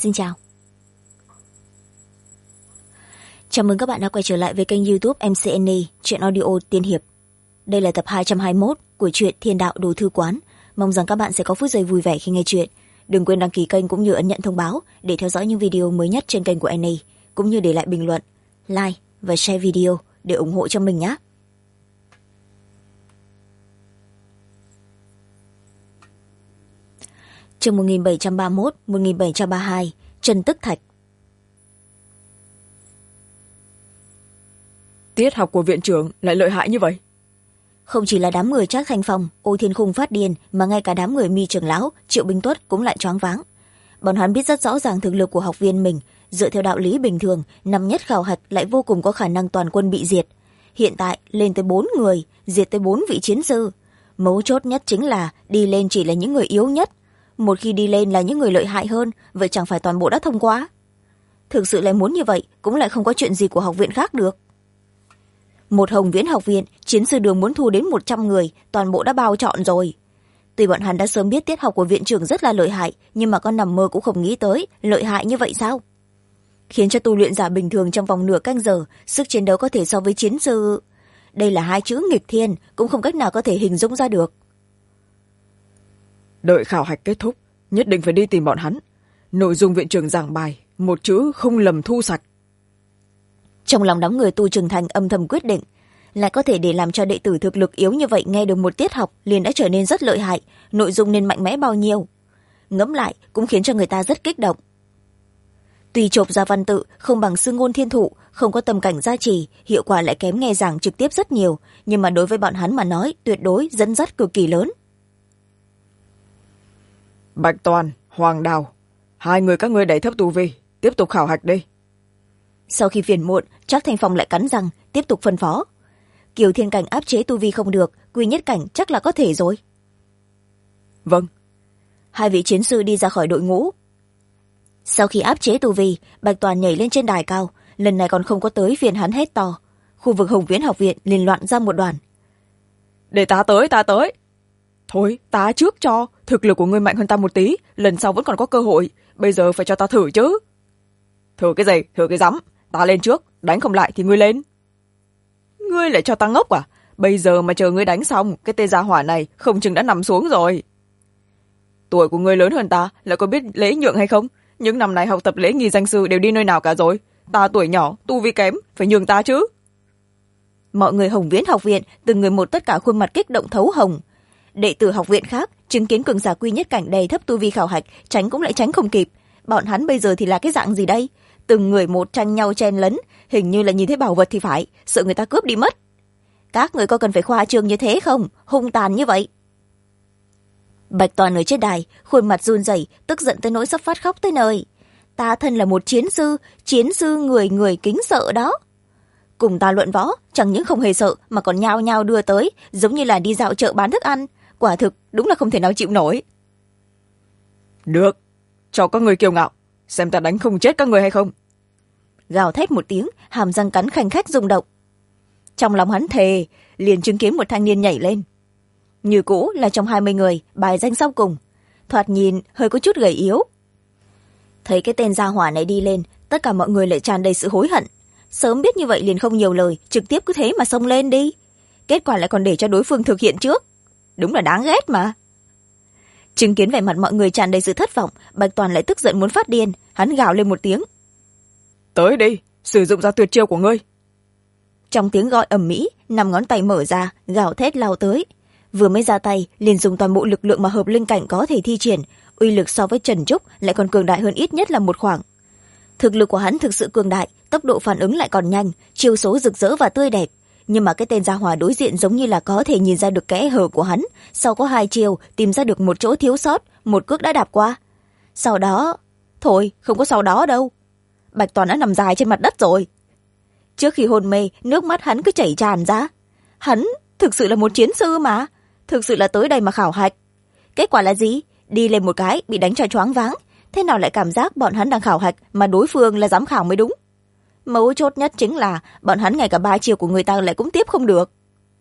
Xin chào. Chào mừng các bạn đã quay trở lại với kênh YouTube MCNE Truyện Audio Tiên Hiệp. Đây là tập 221 của truyện Thiên Đạo Đồ Thư Quán. Mong rằng các bạn sẽ có phút giây vui vẻ khi nghe truyện. Đừng quên đăng ký kênh cũng như ấn nhận thông báo để theo dõi những video mới nhất trên kênh của NE, cũng như để lại bình luận, like và share video để ủng hộ cho mình nhé. Chương 1731-1732 Trần Tức Thạch. Tiết học của viện trưởng lại lợi hại như vậy? Không chỉ là đám người Trác Thanh Phong, Ô Thiên Khung phát điên, mà ngay cả đám người Mi Trưởng Lão, Triệu Binh Tuất cũng lại choáng váng. Bọn hắn biết rất rõ ràng thực lực của học viên mình, dựa theo đạo lý bình thường, năm nhất khảo hạch lại vô cùng có khả năng toàn quân bị diệt. Hiện tại lên tới 4 người, diệt tới 4 vị chiến sư. Mấu chốt nhất chính là đi lên chỉ là những người yếu nhất. Một khi đi lên là những người lợi hại hơn, vậy chẳng phải toàn bộ đã thông qua? Thực sự lại muốn như vậy, cũng lại không có chuyện gì của học viện khác được. Một Hồng Viễn học viện, chiến sư đường muốn thu đến 100 người, toàn bộ đã bao trọn rồi. Tuy bọn hắn đã sớm biết tiết học của viện trưởng rất là lợi hại, nhưng mà con nằm mơ cũng không nghĩ tới, lợi hại như vậy sao? Khiến cho tu luyện giả bình thường trong vòng nửa canh giờ, sức chiến đấu có thể so với chiến sư. Đây là hai chữ nghịch thiên, cũng không cách nào có thể hình dung ra được. Đợi khảo hạch kết thúc, nhất định phải đi tìm bọn hắn. Nội dung viện trưởng giảng bài, một chữ không lầm thu sạch. Trong lòng đám người tu trưởng thành âm thầm quyết định, lại có thể để làm cho đệ tử thực lực yếu như vậy nghe được một tiết học liền đã trở nên rất lợi hại, nội dung nên mạnh mẽ bao nhiêu. Ngẫm lại cũng khiến cho người ta rất kích động. Tuy chộp ra văn tự không bằng sư ngôn thiên thụ, không có tâm cảnh gia trì, hiệu quả lại kém nghe giảng trực tiếp rất nhiều, nhưng mà đối với bọn hắn mà nói tuyệt đối dẫn dắt cực kỳ lớn. Bạch Toàn, Hoàng Đào, hai người các ngươi đẩy thấp tu vi, tiếp tục khảo hạch đi. Sau khi phiền muộn, Trác Thanh Phong lại cắn răng tiếp tục phân phó. Kiều Thiên Cảnh áp chế tu vi không được, Quy Nhất Cảnh chắc là có thể rồi. Vâng. Hai vị chiến sư đi ra khỏi đội ngũ. Sau khi áp chế tu vi, Bạch Toàn nhảy lên trên đài cao, lần này còn không có tới phiền hắn hét to. Khu vực Hồng Viễn học viện liền loạn ra một đoàn. Để ta tới, ta tới. Thôi, ta trước cho, thực lực của ngươi mạnh hơn ta một tí, lần sau vẫn còn có cơ hội, bây giờ phải cho ta thử chứ. Thử cái gì, thử cái rắm, ta lên trước, đánh không lại thì ngươi lên. Ngươi lại cho ta ngốc à? Bây giờ mà chờ ngươi đánh xong, cái tên gia hỏa này không chừng đã nằm xuống rồi. Tuổi của ngươi lớn hơn ta, lại có biết lễ nhượng hay không? Những năm này học tập lễ nghi danh sư đều đi nơi nào cả rồi. Ta tuổi nhỏ, tu vi kém, phải nhường ta chứ. Mọi người Hồng Viễn học viện, từng người một tất cả khuôn mặt kích động thấu hồng. Đệ tử học viện khác, chứng kiến cường giả Quy Nhất Cảnh đầy thấp tu vi khảo hạch, tránh cũng lại tránh không kịp. Bọn hắn bây giờ thì là cái dạng gì đây? Từng người một tranh nhau chen lấn, hình như là nhìn thấy bảo vật thì phải, sợ người ta cướp đi mất. Các người có cần phải khoa trương như thế không? Hung tàn như vậy. Bạch Toàn ở trên đài, khuôn mặt run rẩy, tức giận tới nỗi sắp phát khóc tới nơi. Ta thân là một chiến sư người người kính sợ đó. Cùng ta luận võ, chẳng những không hề sợ mà còn nhao nhao đưa tới, giống như là đi dạo chợ bán thức ăn. Quả thực, đúng là không thể nào chịu nổi. Được, cho các người kiêu ngạo, xem ta đánh không chết các người hay không. Gào thét một tiếng, hàm răng cắn khanh khách rung động. Trong lòng hắn thề, liền chứng kiến một thanh niên nhảy lên. Như cũ là trong 20 người, bài danh sau cùng. Thoạt nhìn hơi có chút gầy yếu. Thấy cái tên gia hỏa này đi lên, tất cả mọi người lại tràn đầy sự hối hận. Sớm biết như vậy liền không nhiều lời, trực tiếp cứ thế mà xông lên đi. Kết quả lại còn để cho đối phương thực hiện trước. Đúng là đáng ghét mà. Chứng kiến vẻ mặt mọi người tràn đầy sự thất vọng, Bạch Toàn lại tức giận muốn phát điên, hắn gào lên một tiếng. Tới đi, sử dụng ra tuyệt chiêu của ngươi. Trong tiếng gọi ầm ĩ, 5 ngón tay mở ra, gào thét lao tới. Vừa mới ra tay, liền dùng toàn bộ lực lượng mà hợp linh cảnh có thể thi triển, uy lực so với Trần Trúc lại còn cường đại hơn ít nhất là một khoảng. Thực lực của hắn thực sự cường đại, tốc độ phản ứng lại còn nhanh, chiêu số rực rỡ và tươi đẹp. Nhưng mà cái tên gia hỏa đối diện giống như là có thể nhìn ra được kẽ hở của hắn, sau có 2 chiêu tìm ra được một chỗ thiếu sót, một cước đã đạp qua. Sau đó, thôi, không có sau đó đâu. Bạch Toàn đã nằm dài trên mặt đất rồi. Trước khi hôn mê, nước mắt hắn cứ chảy tràn ra. Hắn thực sự là một chiến sư mà, thực sự là tới đây mà khảo hạch. Kết quả là gì? Đi lên một cái bị đánh cho choáng váng, thế nào lại cảm giác bọn hắn đang khảo hạch mà đối phương là giám khảo mới đúng. Mấu chốt nhất chính là bọn hắn ngay cả 3 chiều của người ta lại cũng tiếp không được.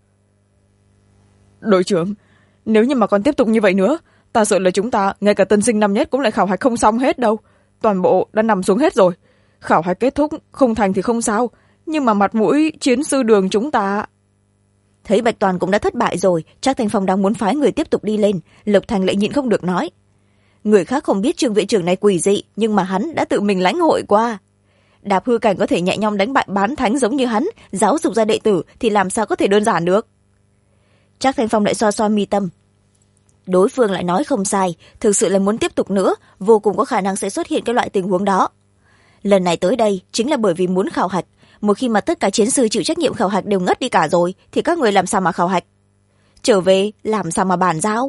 Đội trưởng, nếu như mà còn tiếp tục như vậy nữa, ta sợ là chúng ta ngay cả tân sinh năm nhất cũng lại khảo hạch không xong hết đâu. toàn bộ đã nằm xuống hết rồi. Khảo hạch kết thúc, không thành thì không sao, nhưng mà mặt mũi chiến sư đường chúng ta... Thấy Bạch Toàn cũng đã thất bại rồi, Trác Thanh Phong đang muốn phái người tiếp tục đi lên, Lục Thành lại nhịn không được nói. Người khác không biết Trương viện trưởng này quỷ dị, nhưng mà hắn đã tự mình lãnh hội qua. Đạp Hư Cảnh có thể nhẹ nhõm đánh bại bán thánh giống như hắn, giáo dục ra đệ tử thì làm sao có thể đơn giản được. Trác Thanh Phong lại xoa xoa mi tâm. Đối phương lại nói không sai, thực sự là muốn tiếp tục nữa, vô cùng có khả năng sẽ xuất hiện cái loại tình huống đó. Lần này tới đây chính là bởi vì muốn khảo hạch. Một khi mà tất cả chiến sư chịu trách nhiệm khảo hạch đều ngất đi cả rồi, thì các người làm sao mà khảo hạch? Trở về làm sao mà bàn giao?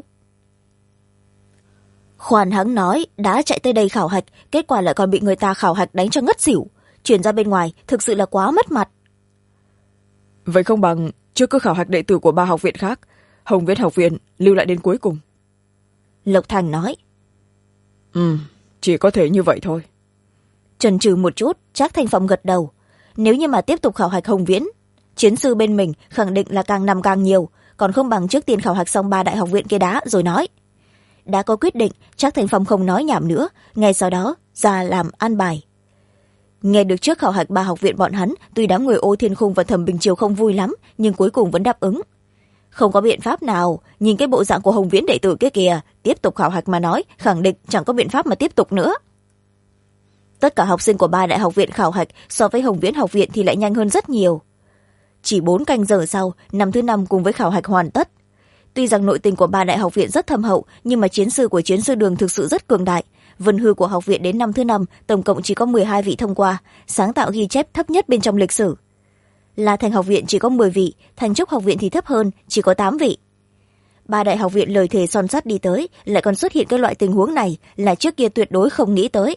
Khoan hắng nói, đã chạy tới đây khảo hạch, kết quả lại còn bị người ta khảo hạch đánh cho ngất xỉu. Truyền ra bên ngoài thực sự là quá mất mặt. Vậy không bằng chưa cứ khảo hạch đệ tử của 3 học viện khác, Hồng Viễn học viện lưu lại đến cuối cùng. Lộc Thành nói. Chỉ có thể như vậy thôi. Chần chừ một chút, Trác Thanh Phong gật đầu. Nếu như mà tiếp tục khảo hạch Hồng Viễn, chiến sư bên mình khẳng định là càng năm càng nhiều, còn không bằng trước tiên khảo hạch xong 3 đại học viện kia đã rồi nói. Đã có quyết định, Trác Thanh Phong không nói nhảm nữa, ngay sau đó ra làm an bài. Nghe được trước khảo hạch 3 học viện bọn hắn, tuy đám người Ô Thiên Khung và Thẩm Bình Triều không vui lắm, nhưng cuối cùng vẫn đáp ứng. Không có biện pháp nào, nhìn cái bộ dạng của Hồng Viễn đệ tử kia kìa, tiếp tục khảo hạch mà nói, khẳng định chẳng có biện pháp mà tiếp tục nữa. Tất cả học sinh của 3 đại học viện khảo hạch so với Hồng Viễn học viện thì lại nhanh hơn rất nhiều. Chỉ 4 canh giờ sau, năm thứ 5 cùng với khảo hạch hoàn tất. Tuy rằng nội tình của 3 đại học viện rất thâm hậu, nhưng mà chiến sư của chiến sư đường thực sự rất cường đại. Vân hư của học viện đến năm thứ 5, tổng cộng chỉ có 12 vị thông qua, sáng tạo ghi chép thấp nhất bên trong lịch sử. La Thành học viện chỉ có 10 vị, Thành Trúc học viện thì thấp hơn, chỉ có 8 vị. 3 đại học viện lời thề son sắt đi tới, lại còn xuất hiện cái loại tình huống này là trước kia tuyệt đối không nghĩ tới.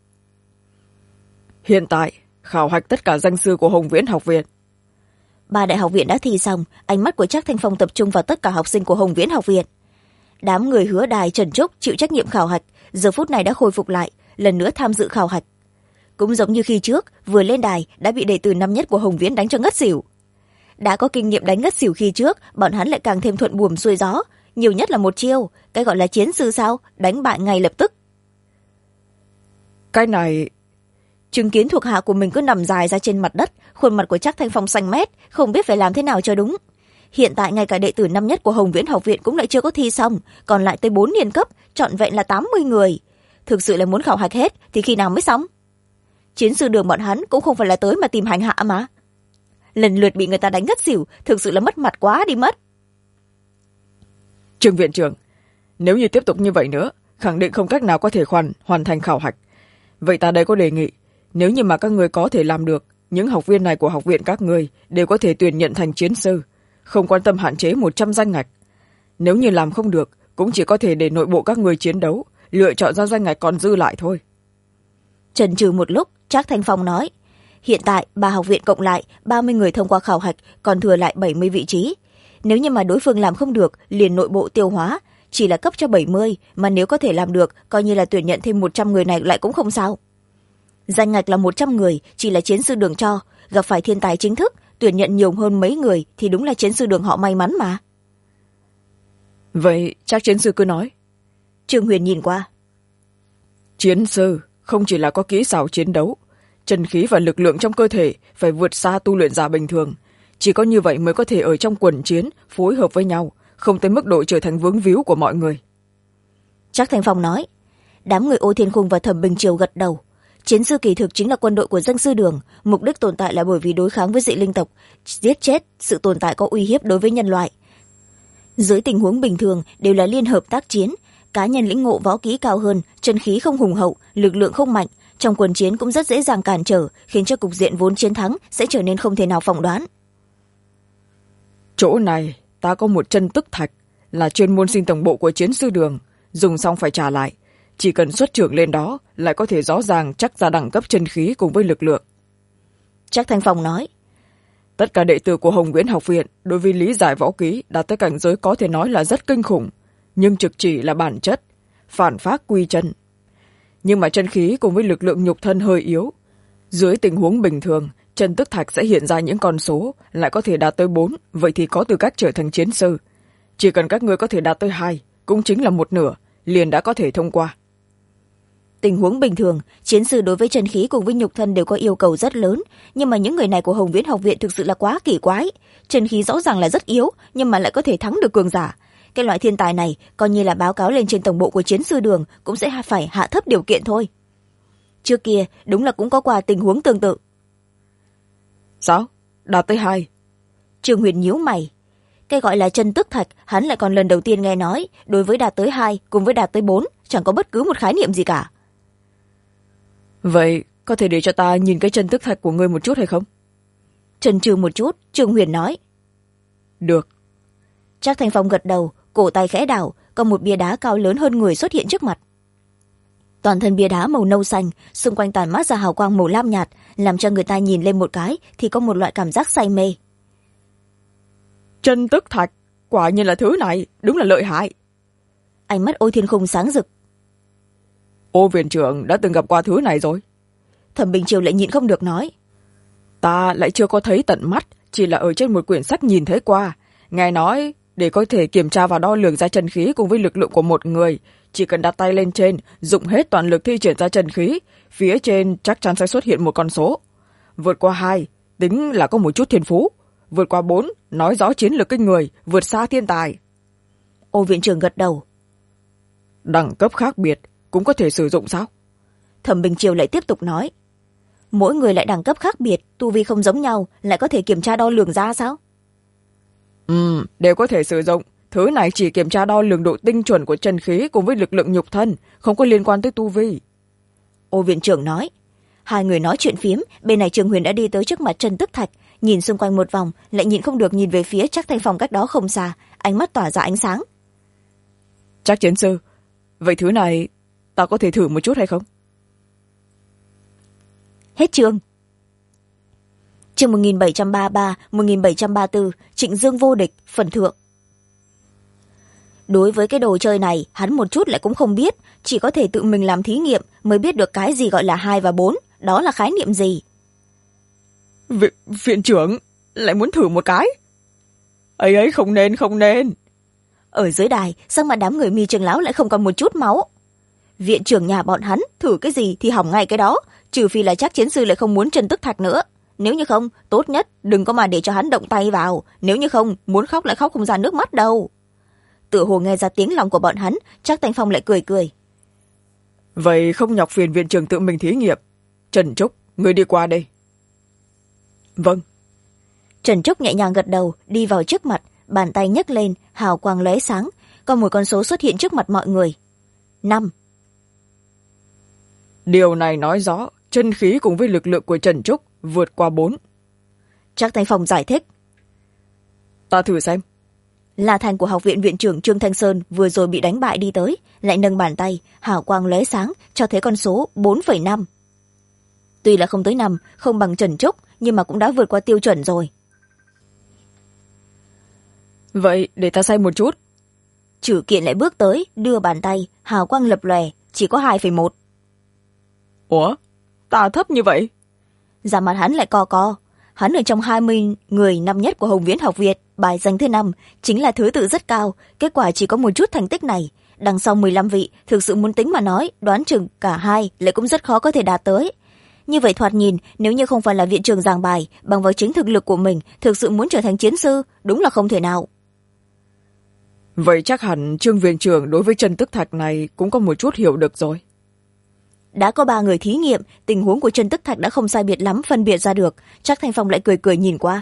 Hiện tại, khảo hạch tất cả danh sư của Hồng Viễn học viện. 3 đại học viện đã thi xong, ánh mắt của Trác Thanh Phong tập trung vào tất cả học sinh của Hồng Viễn học viện. Đám người Hứa Đài, Trần Trúc chịu trách nhiệm khảo hạch, giờ phút này đã khôi phục lại, lần nữa tham dự khảo hạch. Cũng giống như khi trước, vừa lên đài đã bị đệ tử năm nhất của Hồng Viễn đánh cho ngất xỉu. Đã có kinh nghiệm đánh ngất xỉu khi trước, bọn hắn lại càng thêm thuận buồm xuôi gió, nhiều nhất là một chiêu, cái gọi là chiến sư sao, đánh bại ngay lập tức. Cái này... Chứng kiến thuộc hạ của mình cứ nằm dài ra trên mặt đất, khuôn mặt của Trác Thanh Phong xanh mét, không biết phải làm thế nào cho đúng. Hiện tại ngay cả đệ tử năm nhất của Hồng Viễn học viện cũng lại chưa có thi xong, còn lại tới 4 niên cấp, trọn vẹn là 80 người. Thực sự là muốn khảo hạch hết thì khi nào mới xong? Chiến sư đường bọn hắn cũng không phải là tới mà tìm hành hạ mà. Lần lượt bị người ta đánh ngất xỉu, thực sự là mất mặt quá đi mất. Trương viện trưởng, nếu như tiếp tục như vậy nữa, khẳng định không cách nào có thể hoàn thành khảo hạch. Vậy ta đây có đề nghị, nếu như mà các người có thể làm được, những học viên này của học viện các người đều có thể tuyển nhận thành chiến sư, không quan tâm hạn chế 100 danh ngạch. Nếu như làm không được, cũng chỉ có thể để nội bộ các người chiến đấu, lựa chọn ra danh ngạch còn dư lại thôi. Chần chừ một lúc, Trác Thanh Phong nói, hiện tại 3 học viện cộng lại 30 người thông qua khảo hạch, còn thừa lại 70 vị trí. Nếu như mà đối phương làm không được, liền nội bộ tiêu hóa, chỉ là cấp cho 70, mà nếu có thể làm được, coi như là tuyển nhận thêm 100 người này lại cũng không sao. Danh ngạch là 100 người, chỉ là chiến sư đường cho, gặp phải thiên tài chính thức, tuyển nhận nhiều hơn mấy người thì đúng là chiến sư đường họ may mắn mà. Vậy chắc chiến sư cứ nói. Trương Huyền nhìn qua. Chiến sư không chỉ là có kỹ xảo chiến đấu, chân khí và lực lượng trong cơ thể phải vượt xa tu luyện giả bình thường. Chỉ có như vậy mới có thể ở trong quần chiến, phối hợp với nhau, không tới mức độ trở thành vướng víu của mọi người. Trác Thanh Phong nói. Đám người Ô Thiên Khung và Thẩm Bình Triều gật đầu. Chiến sư kỳ thực chính là quân đội của danh sư đường, mục đích tồn tại là bởi vì đối kháng với dị linh tộc, giết chết sự tồn tại có uy hiếp đối với nhân loại. Dưới tình huống bình thường đều là liên hợp tác chiến, cá nhân lĩnh ngộ võ kỹ cao hơn, chân khí không hùng hậu, lực lượng không mạnh, trong quần chiến cũng rất dễ dàng cản trở, khiến cho cục diện vốn chiến thắng sẽ trở nên không thể nào phỏng đoán. Chỗ này ta có một chân tức thạch, là chuyên môn sinh tổng bộ của chiến sư đường, dùng xong phải trả lại. Chỉ cần xuất trưởng lên đó lại có thể rõ ràng chắc ra đẳng cấp chân khí cùng với lực lượng. Trác Thanh Phong nói. Tất cả đệ tử của Hồng Viễn học viện đối với lý giải võ kỹ đạt tới cảnh giới có thể nói là rất kinh khủng, nhưng trực chỉ là bản chất, phản phát quy chân. Nhưng mà chân khí cùng với lực lượng nhục thân hơi yếu. Dưới tình huống bình thường, chân tức thạch sẽ hiện ra những con số lại có thể đạt tới 4, vậy thì có tư cách trở thành chiến sư. Chỉ cần các ngươi có thể đạt tới 2, cũng chính là một nửa, liền đã có thể thông qua. Tình huống bình thường, chiến sư đối với chân khí cùng với nhục thân đều có yêu cầu rất lớn, nhưng mà những người này của Hồng Viễn học viện thực sự là quá kỳ quái. Chân khí rõ ràng là rất yếu, nhưng mà lại có thể thắng được cường giả. Cái loại thiên tài này coi như là báo cáo lên trên tổng bộ của chiến sư đường cũng sẽ phải hạ thấp điều kiện thôi. Trước kia đúng là cũng có qua tình huống tương tự. Sao? Đạt tới 2. Trương Huyền nhíu mày. Cái gọi là chân tức thạch hắn lại còn lần đầu tiên nghe nói, đối với đạt tới 2 cùng với đạt tới 4 chẳng có bất cứ một khái niệm gì cả. Vậy có thể để cho ta nhìn cái chân tức thạch của ngươi một chút hay không? Chần chừ một chút, Trương Huyền nói. Được. Trác Thanh Phong gật đầu, cổ tay khẽ đảo, có một bia đá cao lớn hơn người xuất hiện trước mặt. Toàn thân bia đá màu nâu xanh, xung quanh tàn mát ra hào quang màu lam nhạt, làm cho người ta nhìn lên một cái thì có một loại cảm giác say mê. Chân tức thạch, quả nhiên là thứ này, đúng là lợi hại. Ánh mắt Ôi Thiên Khung sáng rực. Ô viện trưởng đã từng gặp qua thứ này rồi. Thẩm Bình Triều lại nhịn không được nói. Ta lại chưa có thấy tận mắt, chỉ là ở trên một quyển sách nhìn thấy qua. Nghe nói, để có thể kiểm tra và đo lường ra chân khí cùng với lực lượng của một người, chỉ cần đặt tay lên trên, dùng hết toàn lực thi triển ra chân khí, phía trên chắc chắn sẽ xuất hiện một con số. Vượt qua 2, tính là có một chút thiên phú. Vượt qua 4, nói rõ chiến lược kinh người, vượt xa thiên tài. Ô viện trưởng gật đầu. Đẳng cấp khác biệt, cũng có thể sử dụng sao? Thẩm Bình Triều lại tiếp tục nói. Mỗi người lại đẳng cấp khác biệt, tu vi không giống nhau, lại có thể kiểm tra đo lường ra sao? Đều có thể sử dụng. Thứ này chỉ kiểm tra đo lường độ tinh chuẩn của chân khí cùng với lực lượng nhục thân, không có liên quan tới tu vi. Ô viện trưởng nói. Hai người nói chuyện phiếm, bên này Trương Huyền đã đi tới trước mặt chân tức thạch, nhìn xung quanh một vòng, lại nhịn không được nhìn về phía Trác Thanh Phong cách đó không xa, ánh mắt tỏa ra ánh sáng. Trác chiến sư, vậy thứ này ta có thể thử một chút hay không? Hết chương. Chương 1733, 1734, Trịnh Dương vô địch, phần thượng. Đối với cái đồ chơi này, hắn một chút lại cũng không biết, chỉ có thể tự mình làm thí nghiệm mới biết được cái gì gọi là 2 và 4, đó là khái niệm gì. Viện trưởng lại muốn thử một cái. Ấy không nên. Ở dưới đài, sắc mặt đám người Mi Trường Lão lại không còn một chút máu. Viện trưởng nhà bọn hắn thử cái gì thì hỏng ngay cái đó, trừ phi là Trác chiến sư lại không muốn chân tức thạch nữa. Nếu như không, tốt nhất đừng có mà để cho hắn động tay vào, nếu như không, muốn khóc lại khóc không ra nước mắt đâu. Tựa hồ nghe ra tiếng lòng của bọn hắn, Trác Thanh Phong lại cười cười. Vậy không nhọc phiền viện trưởng tự mình thí nghiệm. Trần Trúc, người đi qua đây. Vâng. Trần Trúc nhẹ nhàng gật đầu, đi vào trước mặt, bàn tay nhấc lên, hào quang lóe sáng, có một con số xuất hiện trước mặt mọi người. 5. Điều này nói rõ chân khí cùng với lực lượng của Trần Trúc vượt qua 4. Trác Thanh Phong giải thích. Ta thử xem. Là thành của học viện viện trưởng Trương Thanh Sơn vừa rồi bị đánh bại đi tới, lại nâng bàn tay, hào quang lóe sáng, cho thấy con số 4,5. Tuy là không tới 5, không bằng Trần Trúc, nhưng mà cũng đã vượt qua tiêu chuẩn rồi. Vậy để ta xem một chút. Chử Kiện lại bước tới, đưa bàn tay, hào quang lập lòe, chỉ có 2,1. Ủa? Ta thấp như vậy? Da mặt hắn lại co. Hắn ở trong 20 người năm nhất của Hồng Viễn học viện, bài danh thứ 5, chính là thứ tự rất cao, kết quả chỉ có một chút thành tích này. Đằng sau 15 vị, thực sự muốn tính mà nói, đoán chừng cả hai lại cũng rất khó có thể đạt tới. Như vậy thoạt nhìn, nếu như không phải là viện trưởng giảng bài, bằng vào chính thực lực của mình, thực sự muốn trở thành chiến sư, đúng là không thể nào. Vậy chắc hẳn Trương viện trưởng đối với chân tức thạch này cũng có một chút hiểu được rồi. Đã có 3 người thí nghiệm, tình huống của chân tức thạch đã không sai biệt lắm phân biệt ra được. Trác Thanh Phong lại cười nhìn qua.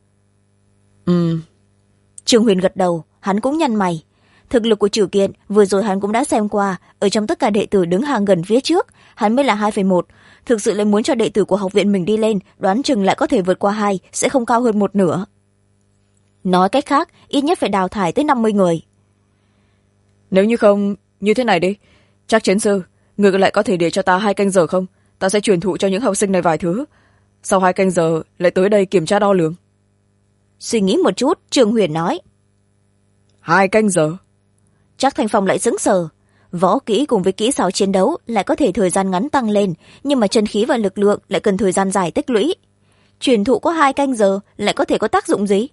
Trương Huyền gật đầu, hắn cũng nhăn mày. Thực lực của Trử Kiện vừa rồi hắn cũng đã xem qua, ở trong tất cả đệ tử đứng hàng gần phía trước, hắn mới là 2,1. Thực sự lại muốn cho đệ tử của học viện mình đi lên, đoán chừng lại có thể vượt qua 2, sẽ không cao hơn 1 nửa. Nói cách khác, ít nhất phải đào thải tới 50 người. Nếu như không, như thế này đi. Trác chiến sư, người lại có thể để cho ta 2 canh giờ không? Ta sẽ truyền thụ cho những học sinh này vài thứ. Sau 2 canh giờ lại tới đây kiểm tra đo lường. Suy nghĩ một chút, Trương Huyền nói. 2 canh giờ? Trác Thanh Phong lại sững sờ. Võ kỹ cùng với kỹ xảo chiến đấu lại có thể thời gian ngắn tăng lên, nhưng mà chân khí và lực lượng lại cần thời gian dài tích lũy. Truyền thụ có 2 canh giờ lại có thể có tác dụng gì?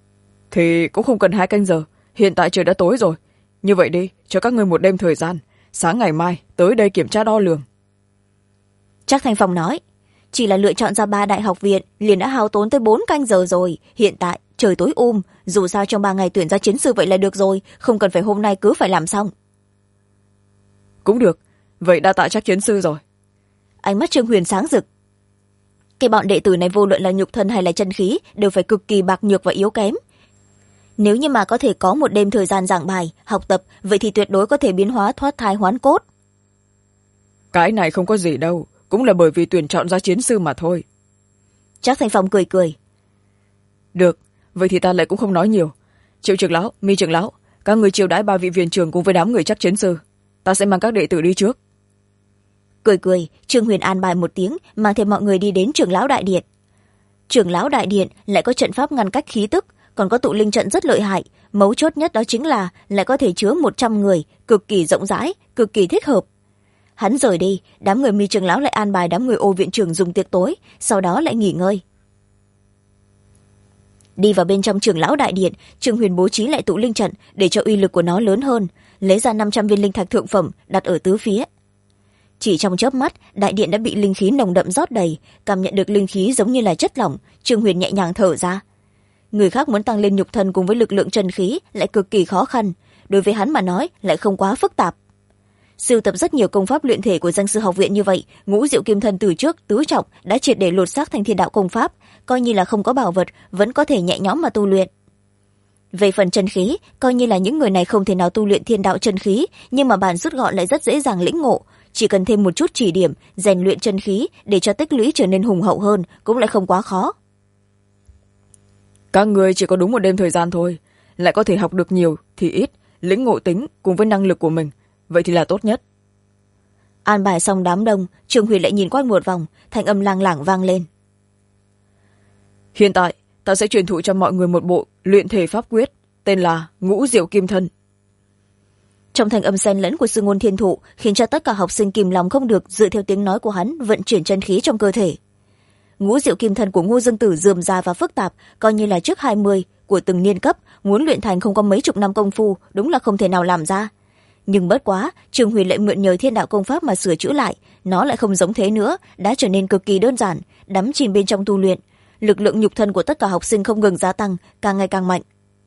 Thì cũng không cần 2 canh giờ. Hiện tại trời đã tối rồi. Như vậy đi, cho các ngươi 1 đêm thời gian. sáng ngày mai tới đây kiểm tra đo lường. Trác Thanh Phong nói, chỉ là lựa chọn ra 3 đại học viện liền đã hao tốn tới 4 canh giờ rồi. Hiện tại trời tối dù sao trong 3 ngày tuyển ra chiến sư vậy là được rồi, không cần phải hôm nay cứ phải làm xong. Cũng được, vậy đa tạ Trác chiến sư rồi. Ánh mắt Trương Huyền sáng rực. Cái bọn đệ tử này vô luận là nhục thân hay là chân khí đều phải cực kỳ bạc nhược và yếu kém. Nếu như mà có thể có một đêm thời gian giảng bài học tập, vậy thì tuyệt đối có thể biến hóa thoát thai hoán cốt. Cái này không có gì đâu, cũng là bởi vì tuyển chọn ra chiến sư mà thôi. Trác Thanh Phong cười cười. Được, vậy thì ta lại cũng không nói nhiều. Triệu trưởng lão, Mi trưởng lão, các người chiêu đãi 3 vị viện trưởng cùng với đám người Trác chiến sư. Ta sẽ mang các đệ tử đi trước. Cười, Trương Huyền an bài một tiếng, mang thêm mọi người đi đến trưởng lão đại điện. Trưởng lão đại điện lại có trận pháp ngăn cách khí tức, còn có tụ linh trận rất lợi hại. Mấu chốt nhất đó chính là lại có thể chứa 100 người, cực kỳ rộng rãi, cực kỳ thích hợp. Hắn rời đi, đám người Mi trưởng lão lại an bài đám người Ô viện trưởng dùng tiệc tối, sau đó lại nghỉ ngơi. Đi vào bên trong trưởng lão đại điện, Trương Huyền bố trí lại tụ linh trận để cho uy lực của nó lớn hơn, lấy ra 500 viên linh thạch thượng phẩm đặt ở tứ phía. Chỉ trong chớp mắt, đại điện đã bị linh khí nồng đậm rót đầy, cảm nhận được linh khí giống như là chất lỏng, Trương Huyền nhẹ nhàng thở ra. Người khác muốn tăng lên nhục thân cùng với lực lượng chân khí lại cực kỳ khó khăn, đối với hắn mà nói lại không quá phức tạp. Sưu tập rất nhiều công pháp luyện thể của danh sư học viện như vậy, Ngũ Diệu Kim Thân từ trước tứ trọng đã triệt để lột xác thành thiên đạo công pháp, coi như là không có bảo vật vẫn có thể nhẹ nhõm mà tu luyện. Về phần chân khí, coi như là những người này không thể nào tu luyện thiên đạo chân khí, nhưng mà bản rút gọn lại rất dễ dàng lĩnh ngộ, chỉ cần thêm một chút chỉ điểm, rèn luyện chân khí để cho tích lũy trở nên hùng hậu hơn cũng lại không quá khó. Các người chỉ có đúng một đêm thời gian thôi, lại có thể học được nhiều thì ít, lĩnh ngộ tính cùng với năng lực của mình, vậy thì là tốt nhất. An bài xong đám đông, Trương Huyền lại nhìn quanh một vòng, thanh âm lang lảng vang lên. Hiện tại ta sẽ truyền thụ cho mọi người một bộ luyện thể pháp quyết tên là Ngũ Diệu Kim Thân. Trong thanh âm xen lẫn của sư ngôn thiên thụ khiến cho tất cả học sinh kìm lòng không được dựa theo tiếng nói của hắn vận chuyển chân khí trong cơ thể. Ngũ Diệu Kim Thân của Ngô Dương Tử rườm rà và phức tạp, coi như là trước 20 của từng niên cấp, muốn luyện thành không có mấy chục năm công phu, đúng là không thể nào làm ra. Nhưng bất quá, Trương Huyền lại mượn nhờ thiên đạo công pháp mà sửa chữa lại, nó lại không giống thế nữa, đã trở nên cực kỳ đơn giản, đắm chìm bên trong tu luyện. Lực lượng nhục thân của tất cả học sinh không ngừng gia tăng, càng ngày càng mạnh.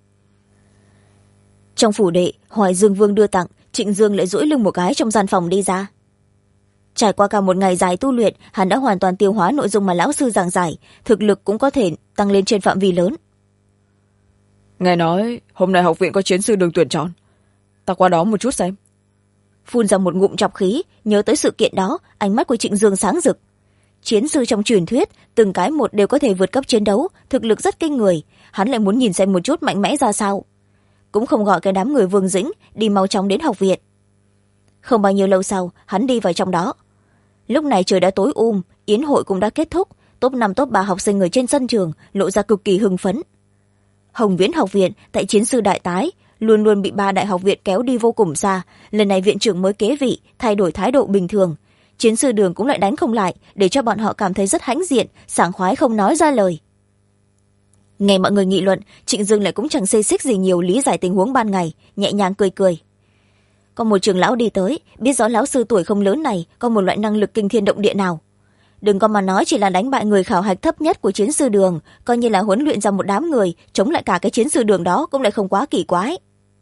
Trong phủ đệ, Hoài Dương Vương đưa tặng, Trịnh Dương lại duỗi lưng một cái trong gian phòng đi ra. Trải qua cả một ngày dài tu luyện, hắn đã hoàn toàn tiêu hóa nội dung mà lão sư giảng giải, thực lực cũng có thể tăng lên trên phạm vi lớn. Nghe nói hôm nay học viện có chiến sư đường tuyển chọn, ta qua đó một chút xem. Phun ra một ngụm trọc khí, nhớ tới sự kiện đó, ánh mắt của Trịnh Dương sáng rực. Chiến sư trong truyền thuyết, từng cái một đều có thể vượt cấp chiến đấu, thực lực rất kinh người, hắn lại muốn nhìn xem một chút mạnh mẽ ra sao. Cũng không gọi cái đám người Vương Dĩnh đi mau chóng đến học viện. Không bao nhiêu lâu sau, hắn đi vào trong đó. Lúc này trời đã tối yến hội cũng đã kết thúc, top 5 top 3 học sinh ở trên sân trường lộ ra cực kỳ hưng phấn. Hồng Viễn học viện tại chiến sư đại tái luôn luôn bị 3 đại học viện kéo đi vô cùng xa, lần này viện trưởng mới kế vị, thay đổi thái độ bình thường. Chiến sư đường cũng lại đánh không lại, để cho bọn họ cảm thấy rất hãnh diện, sảng khoái không nói ra lời. Nghe mọi người nghị luận, Trịnh Dương lại cũng chẳng xê xích gì nhiều lý giải tình huống ban ngày, nhẹ nhàng cười cười. Có một trưởng lão đi tới, biết rõ lão sư tuổi không lớn này có một loại năng lực kinh thiên động địa nào. Đừng có mà nói chỉ là đánh bại người khảo hạch thấp nhất của chiến sư đường, coi như là huấn luyện ra một đám người chống lại cả cái chiến sư đường đó cũng lại không quá kỳ quái.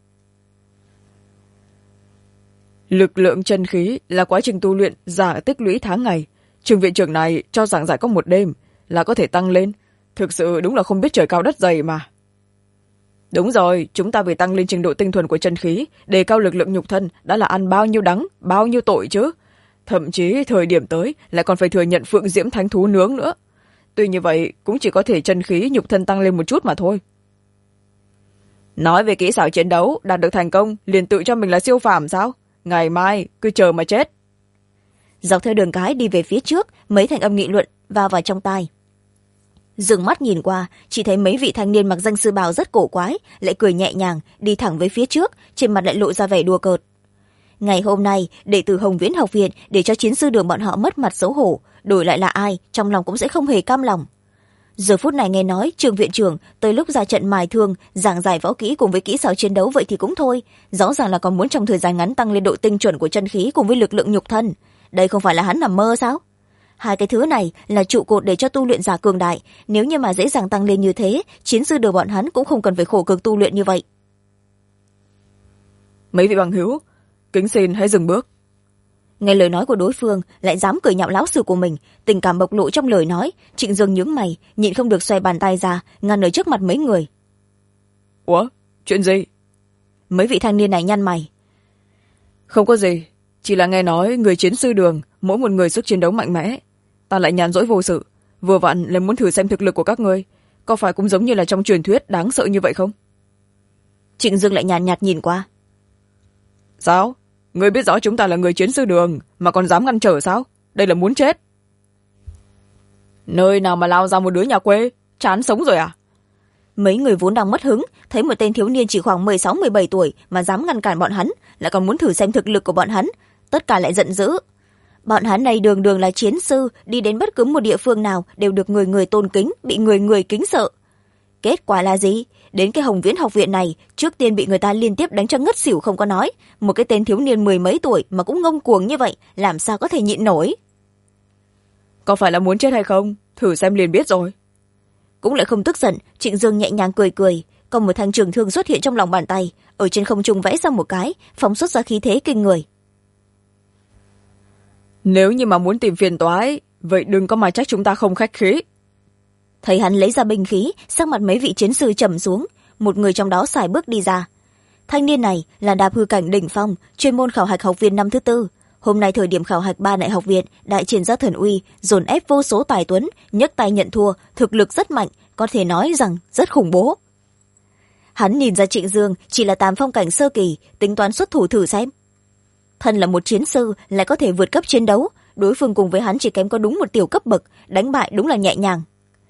Lực lượng chân khí là quá trình tu luyện giả tích lũy tháng ngày. Trường viện trưởng này cho giảng giải có một đêm là có thể tăng lên. Thực sự đúng là không biết trời cao đất dày mà. Đúng rồi, chúng ta vì tăng lên trình độ tinh thuần của chân khí, đề cao lực lượng nhục thân đã là ăn bao nhiêu đắng, bao nhiêu tội chứ. Thậm chí thời điểm tới lại còn phải thừa nhận phượng diễm thánh thú nướng nữa. Tuy như vậy cũng chỉ có thể chân khí nhục thân tăng lên một chút mà thôi. Nói về kỹ xảo chiến đấu đạt được thành công liền tự cho mình là siêu phàm sao? Ngày mai cứ chờ mà chết. Dọc theo đường cái đi về phía trước, mấy thanh âm nghị luận vào trong tai. Dừng mắt nhìn qua, chỉ thấy mấy vị thanh niên mặc danh sư bào rất cổ quái, lại cười nhẹ nhàng, đi thẳng với phía trước, trên mặt lại lộ ra vẻ đùa cợt. Ngày hôm nay, đệ tử Hồng Viễn học viện để cho chiến sư đường bọn họ mất mặt xấu hổ, đổi lại là ai, trong lòng cũng sẽ không hề cam lòng. Giờ phút này nghe nói Trương viện trưởng tới lúc ra trận mài thương giảng giải võ kỹ cùng với kỹ xảo chiến đấu vậy thì cũng thôi, rõ ràng là còn muốn trong thời gian ngắn tăng lên độ tinh chuẩn của chân khí cùng với lực lượng nhục thân. Đây không phải là hắn nằm mơ sao? Hai cái thứ này là trụ cột để cho tu luyện giả cường đại, nếu như mà dễ dàng tăng lên như thế, chiến sư đời bọn hắn cũng không cần phải khổ cực tu luyện như vậy. Mấy vị bằng hữu, kính xin hãy dừng bước. Nghe lời nói của đối phương lại dám cười nhạo lão sư của mình, tình cảm bộc lộ trong lời nói, Trịnh Dương nhướng mày, nhịn không được xoay bàn tay ra ngăn ở trước mặt mấy người. Ủa, chuyện gì? Mấy vị thanh niên này nhăn mày. Không có gì, chỉ là nghe nói người chiến sư đường mỗi một người sức chiến đấu mạnh mẽ, ta lại nhàn rỗi vô sự, vừa vặn là muốn thử xem thực lực của các ngươi có phải cũng giống như là trong truyền thuyết đáng sợ như vậy không? Trịnh Dương lại nhàn nhạt nhìn qua. Sao? Ngươi biết rõ chúng ta là người chiến sư đường mà còn dám ngăn trở sao? Đây là muốn chết. Nơi nào mà lao ra một đứa nhà quê, chán sống rồi à? Mấy người vốn đang mất hứng, thấy một tên thiếu niên chỉ khoảng 16-17 tuổi mà dám ngăn cản bọn hắn, lại còn muốn thử xem thực lực của bọn hắn, tất cả lại giận dữ. Bọn hắn này đường đường là chiến sư, đi đến bất cứ một địa phương nào đều được người người tôn kính, bị người người kính sợ. Kết quả là gì? Đến cái Hồng Viễn học viện này, trước tiên bị người ta liên tiếp đánh cho ngất xỉu không có nói, một cái tên thiếu niên 10 mấy tuổi mà cũng ngông cuồng như vậy, làm sao có thể nhịn nổi? Có phải là muốn chết hay không? Thử xem liền biết rồi. Cũng lại không tức giận, Trịnh Dương nhẹ nhàng cười cười, còn một thanh trường thương xuất hiện trong lòng bàn tay, ở trên không trung vẽ ra một cái, phóng xuất ra khí thế kinh người. Nếu như mà muốn tìm phiền toái, vậy đừng có mà trách chúng ta không khách khí. Thấy hắn lấy ra binh khí, sắc mặt mấy vị chiến sư trầm xuống, một người trong đó sải bước đi ra. Thanh niên này là đạp hư cảnh đỉnh phong, chuyên môn khảo hạch học viên năm thứ 4. Hôm nay thời điểm khảo hạch 3 đại học viện, đại triển ra thần uy, dồn ép vô số tài tuấn, nhấc tay nhận thua, thực lực rất mạnh, có thể nói rằng rất khủng bố. Hắn nhìn ra Trịnh Dương chỉ là tam phong cảnh sơ kỳ, tính toán xuất thủ thử xem. Thân là một chiến sư lại có thể vượt cấp chiến đấu, đối phương cùng với hắn chỉ kém có đúng một tiểu cấp bậc, đánh bại đúng là nhẹ nhàng.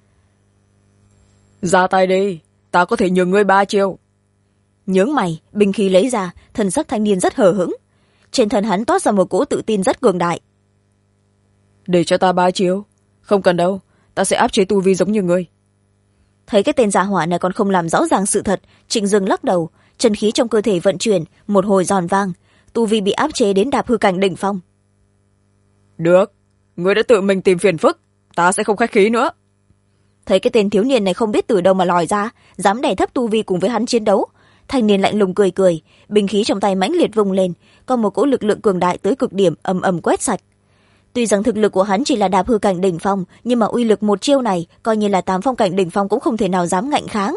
Ra tay đi, ta có thể nhường ngươi 3 chiêu. Nhướng mày, binh khí lấy ra, thần sắc thanh niên rất hờ hững. Trên thân hắn toát ra một cỗ tự tin rất cường đại. Để cho ta 3 chiêu? Không cần đâu, ta sẽ áp chế tu vi giống như ngươi. Thấy cái tên giả hỏa này còn không làm rõ ràng sự thật, Trịnh Dương lắc đầu, chân khí trong cơ thể vận chuyển, một hồi giòn vang, tu vi bị áp chế đến đạp hư cảnh đỉnh phong. Được, ngươi đã tự mình tìm phiền phức, ta sẽ không khách khí nữa. Thấy cái tên thiếu niên này không biết từ đâu mà lòi ra, dám đè thấp tu vi cùng với hắn chiến đấu, thanh niên lạnh lùng cười cười, binh khí trong tay mãnh liệt vung lên, còn một cỗ lực lượng cường đại tới cực điểm ầm ầm quét sạch. Tuy rằng thực lực của hắn chỉ là đạp hư cảnh đỉnh phong, nhưng mà uy lực một chiêu này coi như là tám phong cảnh đỉnh phong cũng không thể nào dám ngạnh kháng.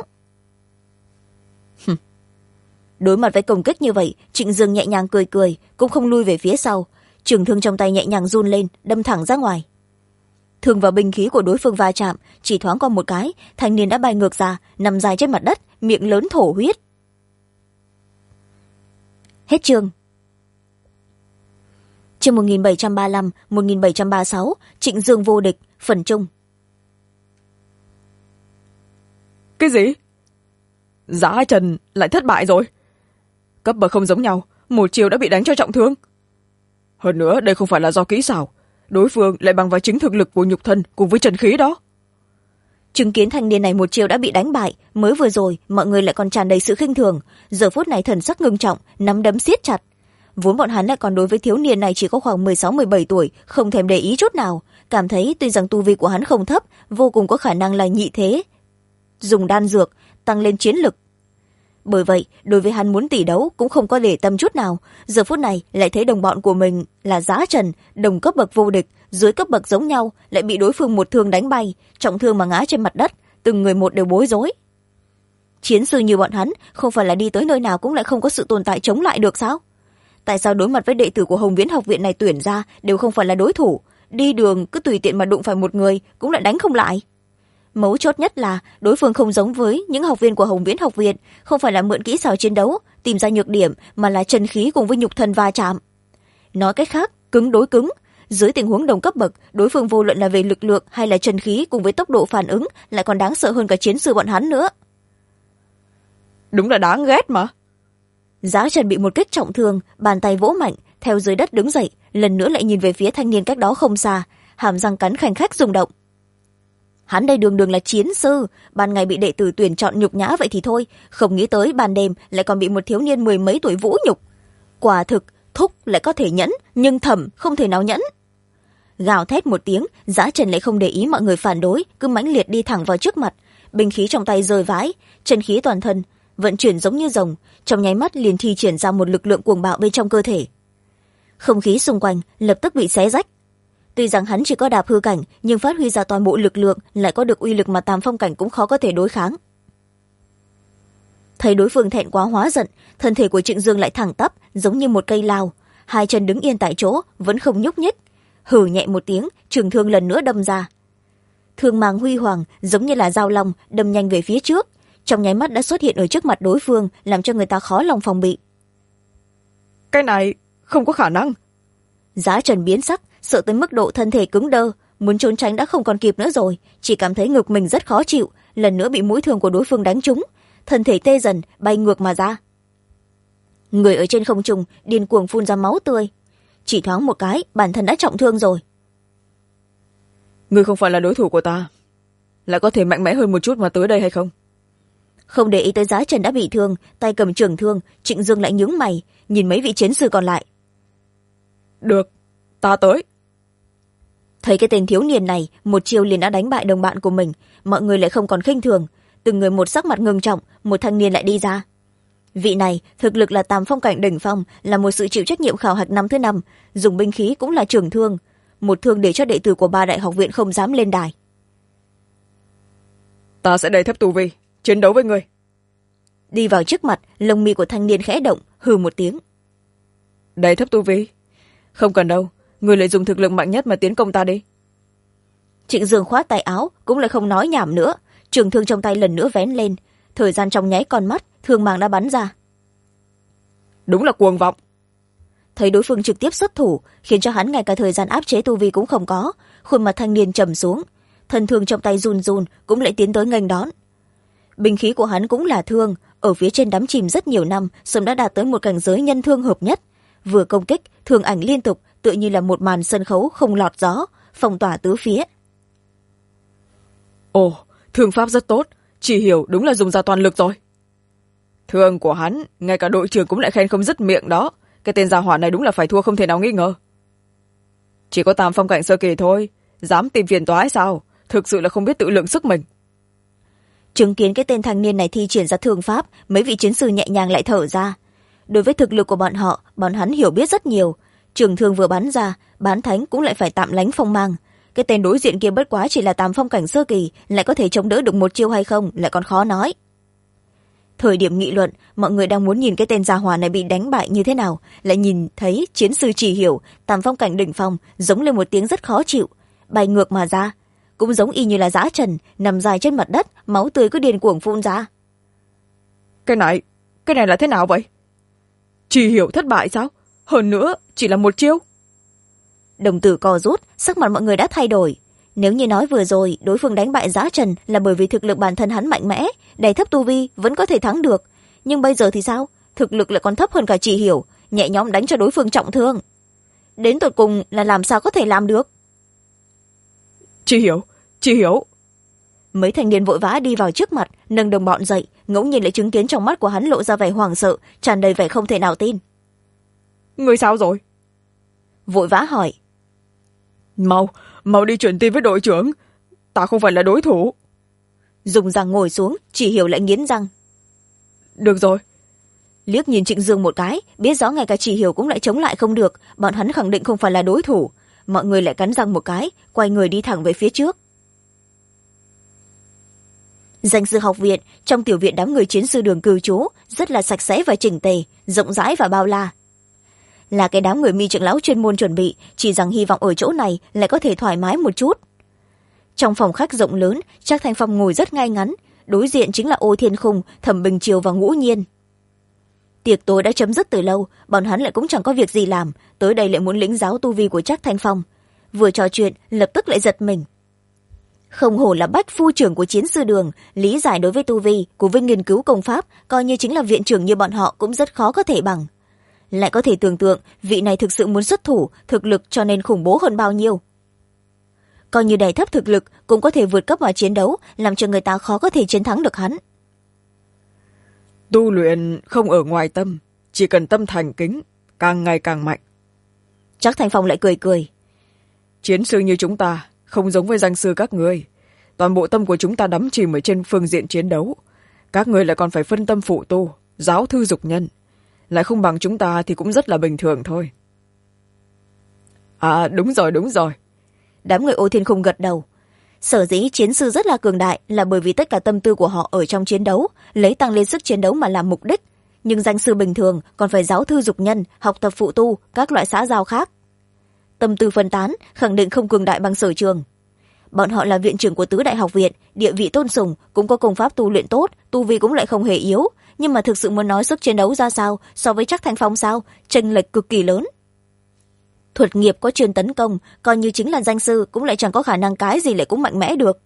Đối mặt với công kích như vậy, Trịnh Dương nhẹ nhàng cười cười, cũng không lui về phía sau, trường thương trong tay nhẹ nhàng run lên, đâm thẳng ra ngoài. Thương vào binh khí của đối phương va chạm, chỉ thoáng qua một cái, thanh niên đã bay ngược ra, nằm dài trên mặt đất, miệng lớn thổ huyết. Hết chương. Chương 1735-1736, Trịnh Dương vô địch, phần chung. Cái gì? Giá Trần lại thất bại rồi. Cấp bậc không giống nhau, một chiều đã bị đánh cho trọng thương. Hơn nữa đây không phải là do kỹ xảo, đối phương lại bằng vào chính thực lực của nhục thân cùng với chân khí đó. Chứng kiến thanh niên này một chiều đã bị đánh bại, mới vừa rồi mọi người lại còn tràn đầy sự khinh thường, giờ phút này thần sắc ngưng trọng, nắm đấm siết chặt. Vốn bọn hắn lại còn đối với thiếu niên này chỉ có khoảng 16-17 tuổi, không thèm để ý chút nào, cảm thấy tuy rằng tu vi của hắn không thấp, vô cùng có khả năng là nhị thế, dùng đan dược tăng lên chiến lực. Bởi vậy đối với hắn muốn tỷ đấu cũng không có để tâm chút nào, giờ phút này lại thấy đồng bọn của mình là Giá Trần, đồng cấp bậc vô địch, dưới cấp bậc giống nhau, lại bị đối phương một thương đánh bay, trọng thương mà ngã trên mặt đất, từng người một đều bối rối. Chiến sư như bọn hắn không phải là đi tới nơi nào cũng lại không có sự tồn tại chống lại được sao? Tại sao đối mặt với đệ tử của Hồng Viễn học viện này tuyển ra đều không phải là đối thủ, đi đường cứ tùy tiện mà đụng phải một người cũng lại đánh không lại? Mấu chốt nhất là đối phương không giống với những học viên của Hồng Viễn học viện, không phải là mượn kỹ xảo chiến đấu tìm ra nhược điểm, mà là chân khí cùng với nhục thân va chạm. Nói cách khác, cứng đối cứng, dưới tình huống đồng cấp bậc, đối phương vô luận là về lực lượng hay là chân khí cùng với tốc độ phản ứng lại còn đáng sợ hơn cả chiến sư bọn hắn nữa. Đúng là đáng ghét mà. Giá Trần bị một kích trọng thương, bàn tay vỗ mạnh, theo dưới đất đứng dậy, lần nữa lại nhìn về phía thanh niên cách đó không xa, hàm răng cắn khanh khách rung động. Hắn đây đường đường là chiến sư, ban ngày bị đệ tử tuyển chọn nhục nhã vậy thì thôi, không nghĩ tới ban đêm lại còn bị một thiếu niên 10 mấy tuổi vũ nhục. Quả thực, Thúc lại có thể nhẫn, nhưng Thẩm không thể nào nhẫn. Gào thét một tiếng, Giá Trần lại không để ý mọi người phản đối, cứ mãnh liệt đi thẳng vào trước mặt. Binh khí trong tay rơi vãi, chân khí toàn thân vận chuyển giống như rồng, trong nháy mắt liền thi triển ra một lực lượng cuồng bạo bên trong cơ thể. Không khí xung quanh lập tức bị xé rách. Tuy rằng hắn chỉ có đạp hư cảnh, nhưng phát huy ra toàn bộ lực lượng lại có được uy lực mà Tam Phong cảnh cũng khó có thể đối kháng. Thấy đối phương thẹn quá hóa giận, thân thể của Trịnh Dương lại thẳng tắp giống như một cây lao, hai chân đứng yên tại chỗ vẫn không nhúc nhích. Hử nhẹ một tiếng, trường thương lần nữa đâm ra. Thương mang huy hoàng giống như là dao long đâm nhanh về phía trước, trong nháy mắt đã xuất hiện ở trước mặt đối phương, làm cho người ta khó lòng phòng bị. Cái này không có khả năng. Giá Trần biến sắc, sợ tới mức độ thân thể cứng đơ, muốn trốn tránh đã không còn kịp nữa rồi, chỉ cảm thấy ngực mình rất khó chịu, lần nữa bị mũi thương của đối phương đánh trúng, thân thể tê dần bay ngược mà ra. Người ở trên không trung điên cuồng phun ra máu tươi, chỉ thoáng một cái bản thân đã trọng thương rồi. Ngươi không phải là đối thủ của ta, lại có thể mạnh mẽ hơn một chút mà tới đây hay không? Không để ý tới Giá Trần đã bị thương, tay cầm trường thương, Trịnh Dương lại nhướng mày nhìn mấy vị chiến sư còn lại. Được, ta tới. Thấy cái tên thiếu niên này một chiều liền đã đánh bại đồng bạn của mình, mọi người lại không còn khinh thường, từng người một sắc mặt ngưng trọng. Một thanh niên lại đi ra. Vị này thực lực là Tam Phong cảnh đỉnh phong, là một sự chịu trách nhiệm khảo hạch năm thứ 5, dùng binh khí cũng là trường thương, một thương để cho đệ tử của 3 đại học viện không dám lên đài. Ta sẽ đẩy thấp tu vi chiến đấu với ngươi. Đi vào trước mặt, lông mi của thanh niên khẽ động, hừ một tiếng. Đẩy thấp tu vi? Không cần đâu, ngươi lại dùng thực lực mạnh nhất mà tiến công ta đi. Trịnh Dương khoát tay áo, cũng lại không nói nhảm nữa, trường thương trong tay lần nữa vén lên, thời gian trong nháy con mắt, thương mang đã bắn ra. Đúng là cuồng vọng. Thấy đối phương trực tiếp xuất thủ, khiến cho hắn ngay cả thời gian áp chế tu vi cũng không có, khuôn mặt thanh niên trầm xuống, thân thương trong tay run run cũng lại tiến tới nghênh đón. Binh khí của hắn cũng là thương, ở phía trên đắm chìm rất nhiều năm, sớm đã đạt tới một cảnh giới nhân thương hợp nhất. Vừa công kích, thương ảnh liên tục, tựa như là một màn sân khấu không lọt gió, phong tỏa tứ phía. Ồ, thương pháp rất tốt, chỉ hiểu đúng là dùng ra toàn lực rồi. Thương của hắn, ngay cả đội trưởng cũng lại khen không dứt miệng đó. Cái tên gia hỏa này đúng là phải thua không thể nào nghi ngờ. Chỉ có Tam Phong cảnh sơ kỳ thôi, dám tìm phiền toái sao? Thực sự là không biết tự lượng sức mình. Chứng kiến cái tên thanh niên này thi triển ra thương pháp, mấy vị chiến sư nhẹ nhàng lại thở ra. Đối với thực lực của bọn họ, bọn hắn hiểu biết rất nhiều. Trường thương vừa bắn ra, bán thánh cũng lại phải tạm lánh phong mang. Cái tên đối diện kia bất quá chỉ là Tam Phong cảnh sơ kỳ, lại có thể chống đỡ được một chiêu hay không lại còn khó nói. Thời điểm nghị luận, mọi người đang muốn nhìn cái tên gia hỏa này bị đánh bại như thế nào, lại nhìn thấy chiến sư Chỉ Hiểu, Tam Phong cảnh đỉnh phong, giống lên một tiếng rất khó chịu, bay ngược mà ra, cũng giống y như là Giá Trần nằm dài trên mặt đất, máu tươi cứ điên cuồng phun ra. Cái này là thế nào vậy? Chỉ Hiểu thất bại sao? Hơn nữa chỉ là một chiêu. Đồng tử co rút, sắc mặt mọi người đã thay đổi. Nếu như nói vừa rồi đối phương đánh bại Giá Trần là bởi vì thực lực bản thân hắn mạnh mẽ, đẩy thấp tu vi vẫn có thể thắng được, nhưng bây giờ thì sao? Thực lực lại còn thấp hơn cả Chỉ Hiểu, nhẹ nhõm đánh cho đối phương trọng thương. Đến tột cùng là làm sao có thể làm được? Chỉ Hiểu. Mấy thanh niên vội vã đi vào trước mặt, nâng đồng bọn dậy, ngẫu nhiên lại chứng kiến trong mắt của hắn lộ ra vẻ hoảng sợ, tràn đầy vẻ không thể nào tin. Ngươi sao rồi? Vội vã hỏi. Mau đi truyền tin với đội trưởng, ta không phải là đối thủ. Dùng răng ngồi xuống, Chỉ Hiểu lại nghiến răng. Được rồi. Liếc nhìn Trịnh Dương một cái, biết rõ ngay cả Chỉ Hiểu cũng lại chống lại không được, bọn hắn khẳng định không phải là đối thủ. Mọi người lại cắn răng một cái, quay người đi thẳng về phía trước. Danh sư học viện, trong tiểu viện đám người chiến sư đường cư trú, rất là sạch sẽ và chỉnh tề, rộng rãi và bao la. Là cái đám người Mi trưởng lão chuyên môn chuẩn bị, chỉ rằng hy vọng ở chỗ này lại có thể thoải mái một chút. Trong phòng khách rộng lớn, Trác Thanh Phong ngồi rất ngay ngắn, đối diện chính là Ô Thiên Khung, Thẩm Bình Triều và Ngũ Nhiên. Tiệc tối đã chấm dứt từ lâu, bọn hắn lại cũng chẳng có việc gì làm, tới đây lại muốn lĩnh giáo tu vi của Trác Thanh Phong. Vừa trò chuyện, lập tức lại giật mình. Không hổ là bách phu trưởng của chiến sư đường, lý giải đối với tu vi của với nghiên cứu công pháp, coi như chính là viện trưởng như bọn họ cũng rất khó có thể bằng. Lại có thể tưởng tượng vị này thực sự muốn xuất thủ, thực lực cho nên khủng bố hơn bao nhiêu. coi như đè thấp thực lực cũng có thể vượt cấp mà chiến đấu, làm cho người ta khó có thể chiến thắng được hắn. Tu luyện không ở ngoài tâm, chỉ cần tâm thành kính, càng ngày càng mạnh. Trác Thanh Phong lại cười cười. Chiến sư như chúng ta không giống với danh sư các ngươi, toàn bộ tâm của chúng ta đắm chìm ở trên phương diện chiến đấu, các ngươi lại còn phải phân tâm phụ tu, giáo thư dục nhân, lại không bằng chúng ta thì cũng rất là bình thường thôi. À, đúng rồi, đúng rồi. Đám người Ô Thiên Khung gật đầu. Sở dĩ chiến sư rất là cường đại là bởi vì tất cả tâm tư của họ ở trong chiến đấu, lấy tăng lên sức chiến đấu mà làm mục đích. Nhưng danh sư bình thường còn phải giáo thư dục nhân, học tập phụ tu, các loại xã giao khác. Tâm tư phân tán, khẳng định không cường đại bằng Sở Trường. Bọn họ là viện trưởng của tứ đại học viện, địa vị tôn sùng, cũng có công pháp tu luyện tốt, tu vi cũng lại không hề yếu. Nhưng mà thực sự muốn nói sức chiến đấu ra sao, so với Trác Thanh Phong sao, chênh lệch cực kỳ lớn. Thuật nghiệp có chuyên tấn công, coi như chính là danh sư cũng lại chẳng có khả năng cái gì lại cũng mạnh mẽ được.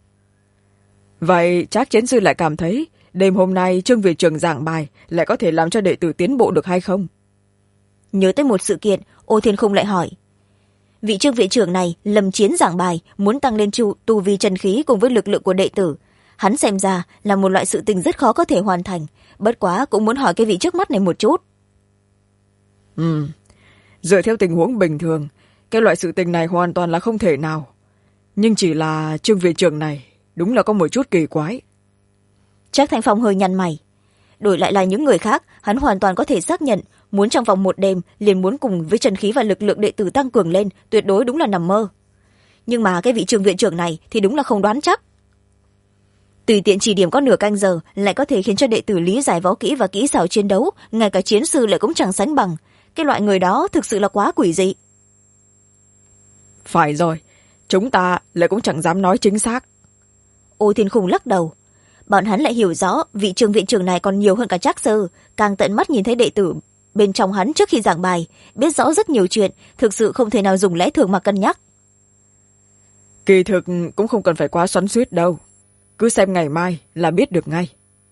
Vậy Trác chiến sư lại cảm thấy đêm hôm nay Trương viện trưởng giảng bài lại có thể làm cho đệ tử tiến bộ được hay không? Nhớ tới một sự kiện, Ô Thiên Khung lại hỏi. Vị Trương viện trưởng này lầm chiến giảng bài, muốn tăng lên tu vi chân khí cùng với lực lượng của đệ tử. Hắn xem ra là một loại sự tình rất khó có thể hoàn thành, bất quá cũng muốn hỏi cái vị trước mắt này một chút. Dựa theo tình huống bình thường, cái loại sự tình này hoàn toàn là không thể nào. Nhưng chỉ là Trương viện trưởng này đúng là có một chút kỳ quái. Trác Thanh Phong hơi nhăn mày. Đổi lại là những người khác, hắn hoàn toàn có thể xác nhận, muốn trong vòng một đêm liền muốn cùng với chân khí và lực lượng đệ tử tăng cường lên, tuyệt đối đúng là nằm mơ. Nhưng mà cái vị Trương viện trưởng này thì đúng là không đoán chắc. Tùy tiện chỉ điểm có nửa canh giờ lại có thể khiến cho đệ tử lý giải võ kỹ và kỹ xảo chiến đấu, ngay cả chiến sư lại cũng chẳng sánh bằng. Cái loại người đó thực sự là quá quỷ dị. Phải rồi, chúng ta lại cũng chẳng dám nói chính xác. Ô Thiên Khung lắc đầu. Bọn hắn lại hiểu rõ vị Trương viện trưởng này còn nhiều hơn cả Trác sư, càng tận mắt nhìn thấy đệ tử bên trong hắn trước khi giảng bài, biết rõ rất nhiều chuyện, thực sự không thể nào dùng lẽ thường mà cân nhắc. Kỳ thực cũng không cần phải quá xoắn xuýt đâu, cứ xem ngày mai là biết được ngay.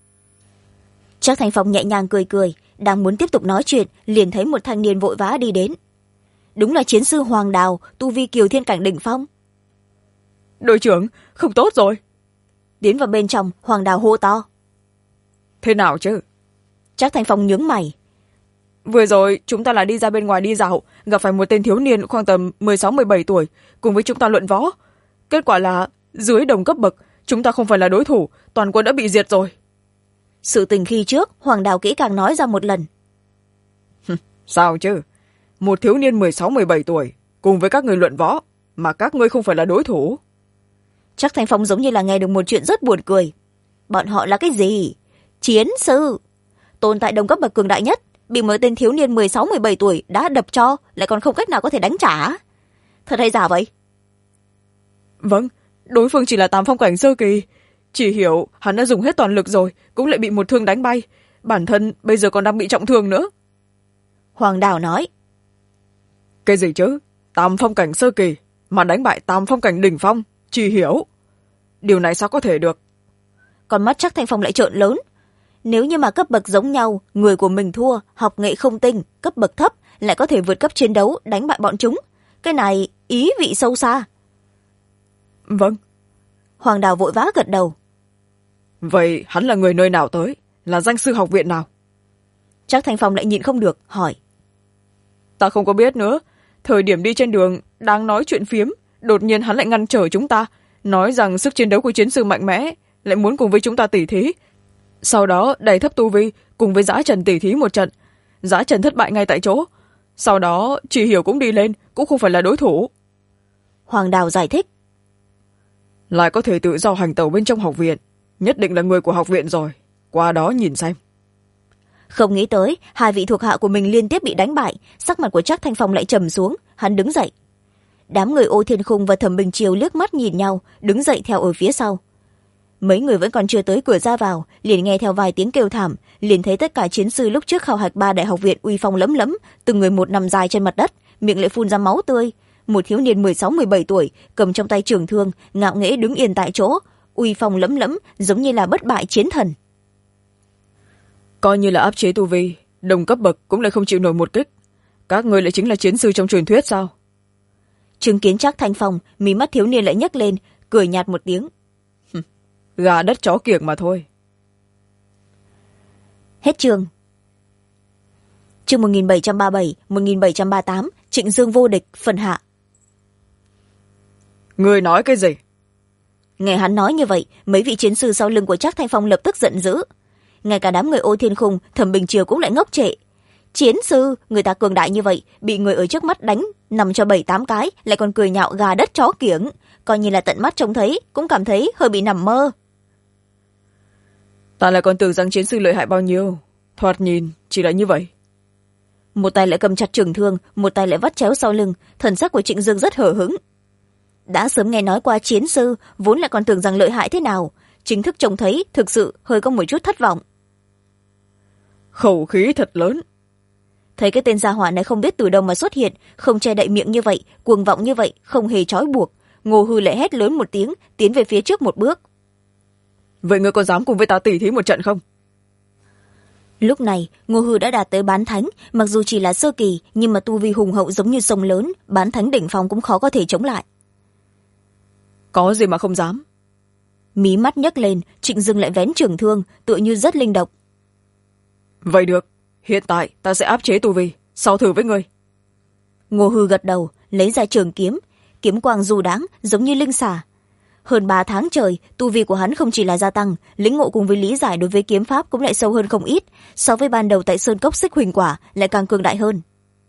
Trác Thanh Phong nhẹ nhàng cười cười, đang muốn tiếp tục nói chuyện liền thấy một thanh niên vội vã đi đến. Đúng là chiến sư Hoàng Đào, tu vi kiều thiên cảnh đỉnh phong. Đội trưởng, không tốt rồi. Tiến vào bên trong, Hoàng Đào hô to. Thế nào chứ? Trác Thanh Phong nhướng mày. Vừa rồi chúng ta là đi ra bên ngoài đi dạo, gặp phải một tên thiếu niên khoảng tầm 16-17 tuổi cùng với chúng ta luận võ. Kết quả là dưới đồng cấp bậc chúng ta không phải là đối thủ, toàn quân đã bị diệt rồi. Sự tình khi trước Hoàng Đào kỹ càng nói ra một lần. Sao chứ? Một thiếu niên 16-17 tuổi cùng với các người luận võ mà các ngươi không phải là đối thủ. Trác Thanh Phong giống như là nghe được một chuyện rất buồn cười. Bọn họ là cái gì? Chiến sư, tồn tại đồng cấp bậc cường đại nhất, bị một tên thiếu niên 16-17 tuổi đã đập cho, lại còn không cách nào có thể đánh trả. Thật hay giả vậy? Vâng, đối phương chỉ là tam phong cảnh sơ kỳ, chỉ hiểu hắn đã dùng hết toàn lực rồi, cũng lại bị một thương đánh bay, bản thân bây giờ còn đang bị trọng thương nữa. Hoàng Đào nói. Cái gì chứ? Tam phong cảnh sơ kỳ mà đánh bại tam phong cảnh đỉnh phong, chỉ hiểu. Điều này sao có thể được? Con mắt Trác Thanh Phong lại trợn lớn. Nếu như mà cấp bậc giống nhau, người của mình thua, học nghệ không tinh, cấp bậc thấp lại có thể vượt cấp chiến đấu đánh bại bọn chúng, cái này ý vị sâu xa. Vâng. Hoàng Đào vội vã gật đầu. Vậy hắn là người nơi nào tới? Là danh sư học viện nào? Trác Thanh Phong lại nhịn không được, hỏi. Ta không có biết nữa. Thời điểm đi trên đường, đang nói chuyện phiếm, đột nhiên hắn lại ngăn trở chúng ta, nói rằng sức chiến đấu của chiến sư mạnh mẽ, lại muốn cùng với chúng ta tỉ thí. Sau đó đẩy thấp tu vi, cùng với Dã Trần tỉ thí một trận. Dã Trần thất bại ngay tại chỗ. Sau đó, Chỉ Hiểu cũng đi lên, cũng không phải là đối thủ. Hoàng Đào giải thích. Lại có thể tự do hành tẩu bên trong học viện, nhất định là người của học viện rồi. Qua đó nhìn xem. Không nghĩ tới, hai vị thuộc hạ của mình liên tiếp bị đánh bại, sắc mặt của Trác Thanh Phong lại trầm xuống, hắn đứng dậy. Đám người Ô Thiên Khung và Thẩm Bình Chiêu liếc mắt nhìn nhau, đứng dậy theo ở phía sau. Mấy người vẫn còn chưa tới cửa ra vào, liền nghe theo vài tiếng kêu thảm, liền thấy tất cả chiến sư lúc trước khảo hạch 3 đại học viện uy phong lấm lấm, từng người một nằm dài trên mặt đất, miệng lại phun ra máu tươi. Một thiếu niên 16-17 tuổi, cầm trong tay trường thương, ngạo nghễ đứng yên tại chỗ, uy phong lấm lấm, giống như là bất bại chiến thần. Coi như là áp chế tu vi, đồng cấp bậc cũng lại không chịu nổi một kích. Các người lại chính là chiến sư trong truyền thuyết sao? chứng kiến Trác Thanh Phong, mí mắt thiếu niên lại nhấc lên, cười nhạt một tiếng. Gà đất chó kiểng mà thôi. Hết chương. Chương 1737, 1738, Trịnh Dương vô địch, phần hạ. Người nói cái gì? Nghe hắn nói như vậy, mấy vị chiến sư sau lưng của Trác Thanh Phong lập tức giận dữ. Ngay cả đám người Ô Thiên Khung, Thẩm Bình Triều cũng lại ngốc trệ. Chiến sư, người ta cường đại như vậy, bị người ở trước mắt đánh nằm cho 7-8 cái, lại còn cười nhạo gà đất chó kiểng, coi như là tận mắt trông thấy, cũng cảm thấy hơi bị nằm mơ. Ta lại còn tưởng rằng chiến sư lợi hại bao nhiêu, thoạt nhìn chỉ là như vậy. Một tay lại cầm chặt trường thương, một tay lại vắt chéo sau lưng, thần sắc của Trịnh Dương rất hở hững. Đã sớm nghe nói qua chiến sư, vốn lại còn tưởng rằng lợi hại thế nào, chính thức trông thấy thực sự hơi có một chút thất vọng. Khẩu khí thật lớn. Thấy cái tên gia hỏa này không biết từ đâu mà xuất hiện, không che đậy miệng như vậy, cuồng vọng như vậy, không hề trói buộc, Ngô Hư lại hét lớn một tiếng, tiến về phía trước một bước. Vậy ngươi có dám cùng với ta tỉ thí một trận không? Lúc này Ngô Hư đã đạt tới bán thánh, mặc dù chỉ là sơ kỳ nhưng mà tu vi hùng hậu giống như sông lớn, bán thánh đỉnh phong cũng khó có thể chống lại. Có gì mà không dám. Mí mắt nhấc lên, Trịnh Dương lại vén trường thương, tựa như rất linh động. Vậy được, hiện tại ta sẽ áp chế tu vi, sau thử với ngươi. Ngô Hư gật đầu, lấy ra trường kiếm, kiếm quang dù đáng giống như linh xà. Hơn 3 tháng trời, tu vi của hắn không chỉ là gia tăng, lĩnh ngộ cùng với lý giải đối với kiếm pháp cũng lại sâu hơn không ít, so với ban đầu tại Sơn Cốc Xích Huỳnh Quả lại càng cường đại hơn.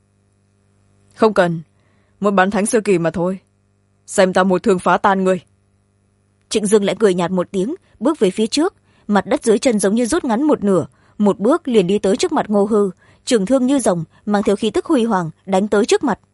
Không cần, một bán thánh sơ kỳ mà thôi, xem ta một thương phá tan ngươi. Trịnh Dương lại cười nhạt một tiếng, bước về phía trước, mặt đất dưới chân giống như rút ngắn một nửa, một bước liền đi tới trước mặt Ngô Hư, trường thương như rồng, mang theo khí tức huy hoàng, đánh tới trước mặt.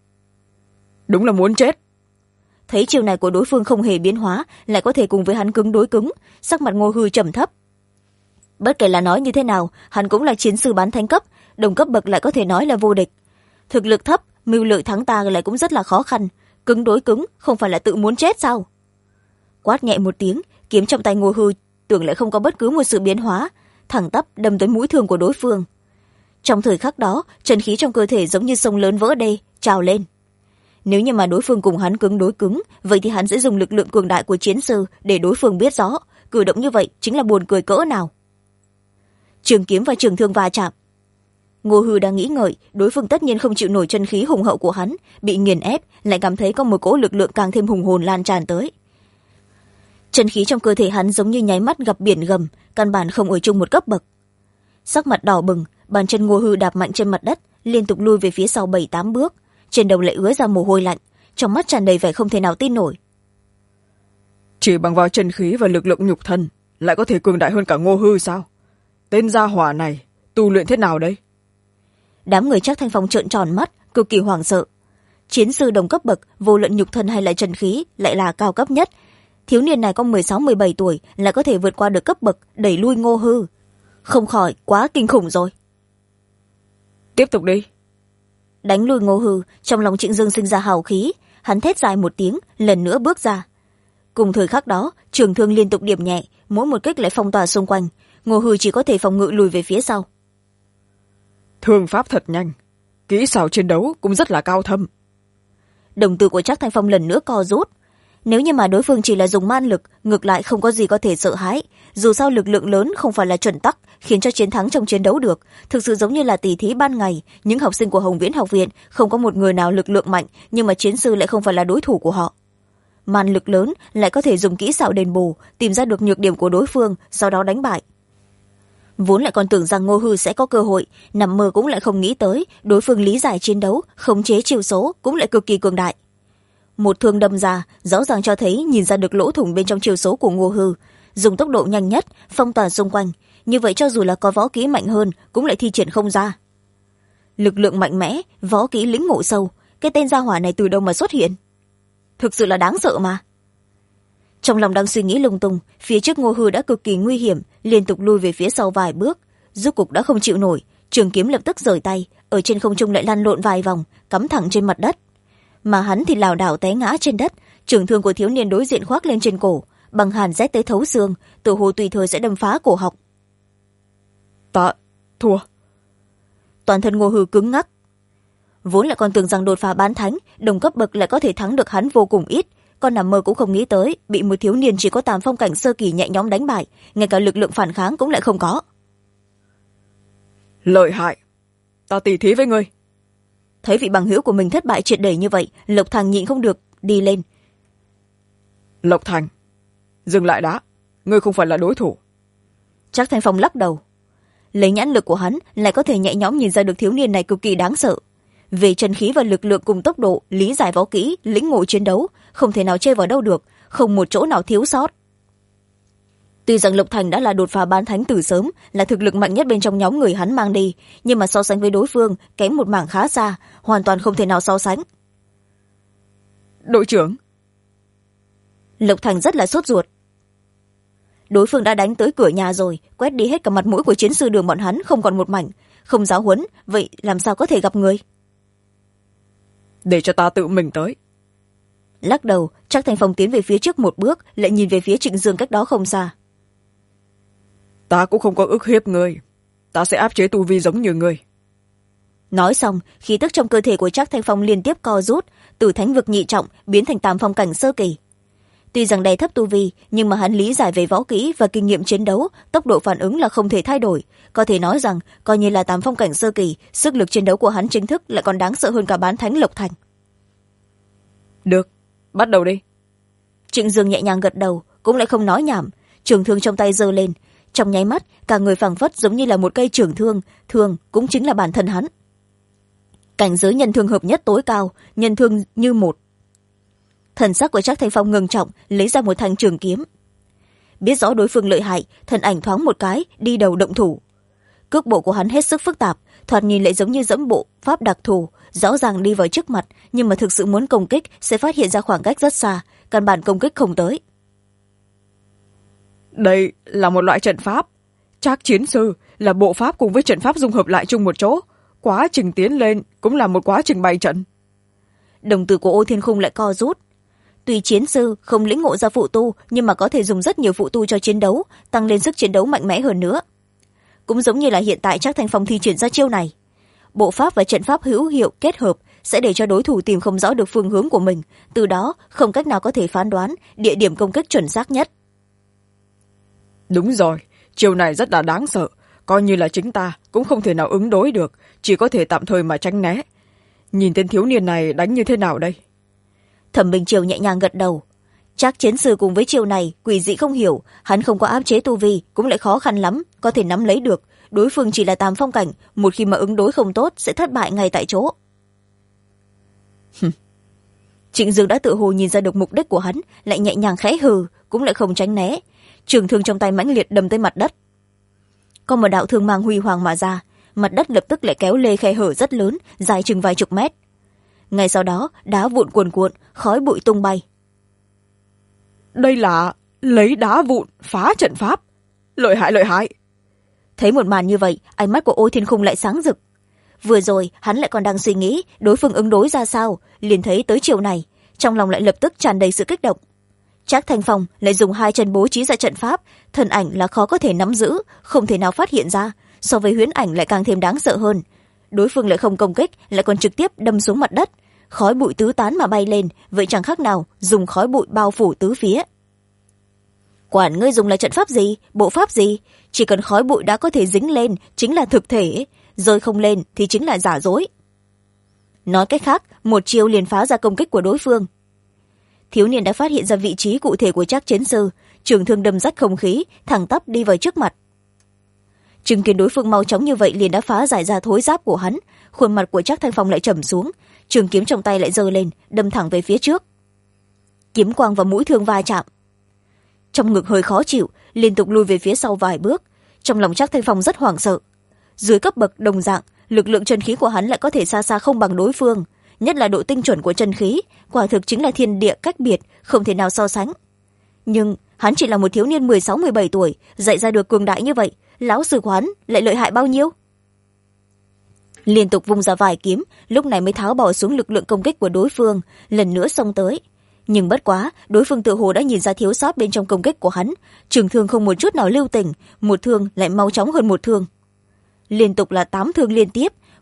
Đúng là muốn chết. Thấy chiều này của đối phương không hề biến hóa, lại có thể cùng với hắn cứng đối cứng, sắc mặt Ngô Hư trầm thấp. Bất kể là nói như thế nào, hắn cũng là chiến sư bán thánh cấp, đồng cấp bậc lại có thể nói là vô địch. Thực lực thấp, mưu lợi thắng ta lại cũng rất là khó khăn, cứng đối cứng không phải là tự muốn chết sao? Quát nhẹ một tiếng, kiếm trong tay Ngô Hư tưởng lại không có bất cứ một sự biến hóa, thẳng tắp đâm tới mũi thương của đối phương. Trong thời khắc đó, chân khí trong cơ thể giống như sông lớn vỡ đê, trào lên. Nếu như mà đối phương cùng hắn cứng đối cứng, vậy thì hắn sẽ dùng lực lượng cường đại của chiến sư để đối phương biết rõ, cử động như vậy chính là buồn cười cỡ nào. Trường kiếm và trường thương va chạm. Ngô Hư đang nghĩ ngợi, đối phương tất nhiên không chịu nổi chân khí hùng hậu của hắn, bị nghiền ép, lại cảm thấy có một cỗ lực lượng càng thêm hùng hồn lan tràn tới. Chân khí trong cơ thể hắn giống như nháy mắt gặp biển gầm, căn bản không ở chung một cấp bậc. Sắc mặt đỏ bừng, bàn chân Ngô Hư đạp mạnh trên mặt đất, liên tục lui về phía sau 7-8 bước, trên đầu lại ứa ra mồ hôi lạnh, trong mắt tràn đầy vẻ không thể nào tin nổi. Chỉ bằng vào chân khí và lực lượng nhục thân lại có thể cường đại hơn cả Ngô Hư sao? Tên gia hỏa này tu luyện thế nào đấy? Đám người Trác Thanh Phong trợn tròn mắt, cực kỳ hoảng sợ. Chiến sư đồng cấp bậc, vô luận nhục thân hay là chân khí lại là cao cấp nhất. Thiếu niên này có 16-17 tuổi là có thể vượt qua được cấp bậc, đẩy lui Ngô Hư. Không khỏi quá kinh khủng rồi. Tiếp tục đi. Đánh lui Ngô Hư, trong lòng Trịnh Dương sinh ra hào khí, hắn thét dài một tiếng, lần nữa bước ra. Cùng thời khắc đó, trường thương liên tục điểm nhẹ, mỗi một kích lại phong tỏa xung quanh, Ngô Hư chỉ có thể phòng ngự lùi về phía sau. Thương pháp thật nhanh, kỹ xảo chiến đấu cũng rất là cao thâm. Đồng tử của Trác Thanh Phong lần nữa co rút. Nếu như mà đối phương chỉ là dùng man lực, ngược lại không có gì có thể sợ hãi, dù sao lực lượng lớn không phải là chuẩn tắc khiến cho chiến thắng trong chiến đấu được, thực sự giống như là tỷ thí ban ngày, những học sinh của Hồng Viễn học viện không có một người nào lực lượng mạnh, nhưng mà chiến sư lại không phải là đối thủ của họ. Man lực lớn lại có thể dùng kỹ xảo đền bù, tìm ra được nhược điểm của đối phương, sau đó đánh bại. Vốn lại còn tưởng rằng Ngô Hư sẽ có cơ hội, nằm mơ cũng lại không nghĩ tới đối phương lý giải chiến đấu, khống chế chiêu số cũng lại cực kỳ cường đại. Một thương đâm ra, rõ ràng cho thấy nhìn ra được lỗ thủng bên trong chiêu số của Ngô Hư, dùng tốc độ nhanh nhất, phong tỏa xung quanh, như vậy cho dù là có võ kỹ mạnh hơn cũng lại thi triển không ra. Lực lượng mạnh mẽ, võ kỹ lĩnh ngộ sâu, cái tên gia hỏa này từ đâu mà xuất hiện? Thực sự là đáng sợ mà. Trong lòng đang suy nghĩ lung tung, phía trước Ngô Hư đã cực kỳ nguy hiểm, liên tục lui về phía sau vài bước, rốt cục đã không chịu nổi, trường kiếm lập tức rời tay, ở trên không trung lại lăn lộn vài vòng, cắm thẳng trên mặt đất. Mà hắn thì lảo đảo té ngã trên đất, trường thương của thiếu niên đối diện khoác lên trên cổ, bằng hàn rét tới thấu xương, tự hồ tùy thời sẽ đâm phá cổ họng. Ta thua. Toàn thân Ngô Hư cứng ngắc. vốn lại còn tưởng rằng đột phá bán thánh đồng cấp bậc lại có thể thắng được hắn vô cùng ít, con nằm mơ cũng không nghĩ tới bị một thiếu niên chỉ có tam phong cảnh sơ kỳ nhẹ nhõm đánh bại, ngay cả lực lượng phản kháng cũng lại không có. Lợi hại, ta tỉ thí với ngươi. Thấy vị bằng hữu của mình thất bại triệt để như vậy, Lộc Thành nhịn không được đi lên. Lộc Thành, dừng lại đã, ngươi không phải là đối thủ. Trác Thanh Phong lắc đầu. Lấy nhãn lực của hắn lại có thể nhẹ nhõm nhìn ra được thiếu niên này cực kỳ đáng sợ. Về chân khí và lực lượng cùng tốc độ, lý giải võ kỹ, lĩnh ngộ chiến đấu, không thể nào chê vào đâu được, không một chỗ nào thiếu sót. Tuy rằng Lộc Thành đã là đột phá bán thánh từ sớm, là thực lực mạnh nhất bên trong nhóm người hắn mang đi, nhưng mà so sánh với đối phương kém một mảng khá xa, hoàn toàn không thể nào so sánh. Đội trưởng. Lộc Thành rất là sốt ruột. Đối phương đã đánh tới cửa nhà rồi, quét đi hết cả mặt mũi của chiến sư Đường bọn hắn không còn một mảnh, không giáo huấn, vậy làm sao có thể gặp người? Để cho ta tự mình tới. Lắc đầu, Trác Thanh Phong tiến về phía trước một bước, lại nhìn về phía Trịnh Dương cách đó không xa. Ta cũng không có ức hiếp ngươi, ta sẽ áp chế tu vi giống như ngươi. Nói xong, khí tức trong cơ thể của Trác Thanh Phong liên tiếp co rút, từ thánh vực nhị trọng biến thành tam phong cảnh sơ kỳ. Tuy rằng đè thấp tu vi, nhưng mà hắn lý giải về võ kỹ và kinh nghiệm chiến đấu, tốc độ phản ứng là không thể thay đổi. Có thể nói rằng, coi như là tam phong cảnh sơ kỳ, sức lực chiến đấu của hắn chính thức lại còn đáng sợ hơn cả bán thánh Lộc Thành. Được, bắt đầu đi. Trịnh Dương nhẹ nhàng gật đầu, cũng lại không nói nhảm, trường thương trong tay giơ lên. Trong nháy mắt, cả người phảng phất giống như là một cây trường thương, thương cũng chính là bản thân hắn. Cảnh giới nhân thương hợp nhất tối cao, nhân thương như một. Thần sắc của Trác Thanh Phong ngưng trọng, lấy ra một thanh trường kiếm. Biết rõ đối phương lợi hại, thân ảnh thoáng một cái, đi đầu động thủ. Cước bộ của hắn hết sức phức tạp, thoạt nhìn lại giống như dẫm bộ pháp đặc thù, rõ ràng đi vào trước mặt, nhưng mà thực sự muốn công kích sẽ phát hiện ra khoảng cách rất xa, căn bản công kích không tới. Đây là một loại trận pháp. Trác chiến sư là bộ pháp cùng với trận pháp dung hợp lại chung một chỗ. Quá trình tiến lên cũng là một quá trình bày trận. Đồng tử của Ô Thiên Khung lại co rút. Tuy chiến sư không lĩnh ngộ ra phụ tu, nhưng mà có thể dùng rất nhiều phụ tu cho chiến đấu, tăng lên sức chiến đấu mạnh mẽ hơn nữa. Cũng giống như là hiện tại Trác Thanh Phong thi triển ra chiêu này. Bộ pháp và trận pháp hữu hiệu kết hợp sẽ để cho đối thủ tìm không rõ được phương hướng của mình, từ đó không cách nào có thể phán đoán địa điểm công kích chuẩn xác nhất. Đúng rồi, chiêu này rất là đáng sợ, coi như là chính ta cũng không thể nào ứng đối được, chỉ có thể tạm thời mà tránh né. Nhìn tên thiếu niên này đánh như thế nào đây? Thẩm Bình Triều nhẹ nhàng gật đầu. Trác chiến sư cùng với chiêu này quỷ dị không hiểu, hắn không có áp chế tu vi cũng lại khó khăn lắm có thể nắm lấy được, đối phương chỉ là tam phong cảnh, một khi mà ứng đối không tốt sẽ thất bại ngay tại chỗ. Trịnh Dương đã tự hồ nhìn ra được mục đích của hắn, lại nhẹ nhàng khẽ hừ, cũng lại không tránh né. Trường thương trong tay mãnh liệt đâm tới mặt đất. Có một đạo thương mang huy hoàng mà ra, mặt đất lập tức lại kéo lê khe hở rất lớn, dài chừng vài chục mét. Ngay sau đó, đá vụn cuồn cuộn, khói bụi tung bay. Đây là lấy đá vụn phá trận pháp. Lợi hại, lợi hại. Thấy một màn như vậy, ánh mắt của Ô Thiên Khung lại sáng rực. Vừa rồi, hắn lại còn đang suy nghĩ đối phương ứng đối ra sao, liền thấy tới chiều này, trong lòng lại lập tức tràn đầy sự kích động. Trác Thanh Phong lại dùng hai chân bố trí ra trận pháp, thân ảnh là khó có thể nắm giữ, không thể nào phát hiện ra, so với huyễn ảnh lại càng thêm đáng sợ hơn. Đối phương lại không công kích, lại còn trực tiếp đâm xuống mặt đất, khói bụi tứ tán mà bay lên, vậy chẳng khác nào dùng khói bụi bao phủ tứ phía. Quản ngươi dùng là trận pháp gì, bộ pháp gì, chỉ cần khói bụi đã có thể dính lên chính là thực thể, rơi không lên thì chính là giả dối. Nói cách khác, một chiêu liền phá ra công kích của đối phương. Thiếu niên đã phát hiện ra vị trí cụ thể của Trác chiến sư, trường thương đâm rách không khí, thẳng tắp đi vào trước mặt. Chứng kiến đối phương mau chóng như vậy liền đã phá giải ra thối giáp của hắn, khuôn mặt của Trác Thanh Phong lại trầm xuống, trường kiếm trong tay lại giơ lên, đâm thẳng về phía trước. Kiếm quang và mũi thương va chạm. Trong ngực hơi khó chịu, liên tục lùi về phía sau vài bước, trong lòng Trác Thanh Phong rất hoảng sợ. Dưới cấp bậc đồng dạng, lực lượng chân khí của hắn lại có thể xa xa không bằng đối phương, nhất là độ tinh chuẩn của chân khí, quả thực chính là thiên địa cách biệt, không thể nào so sánh. Nhưng hắn chỉ là một thiếu niên 16-17 tuổi, dạy ra được cường đại như vậy, lão sư của hắn lại lợi hại bao nhiêu? Liên tục vung ra vài kiếm, lúc này mới tháo bỏ xuống lực lượng công kích của đối phương, lần nữa xông tới. Nhưng bất quá, đối phương tự hồ đã nhìn ra thiếu sót bên trong công kích của hắn, trường thương không một chút nào lưu tình, một thương lại mau chóng hơn một thương. Liên tục là 8 thương liên tiếp,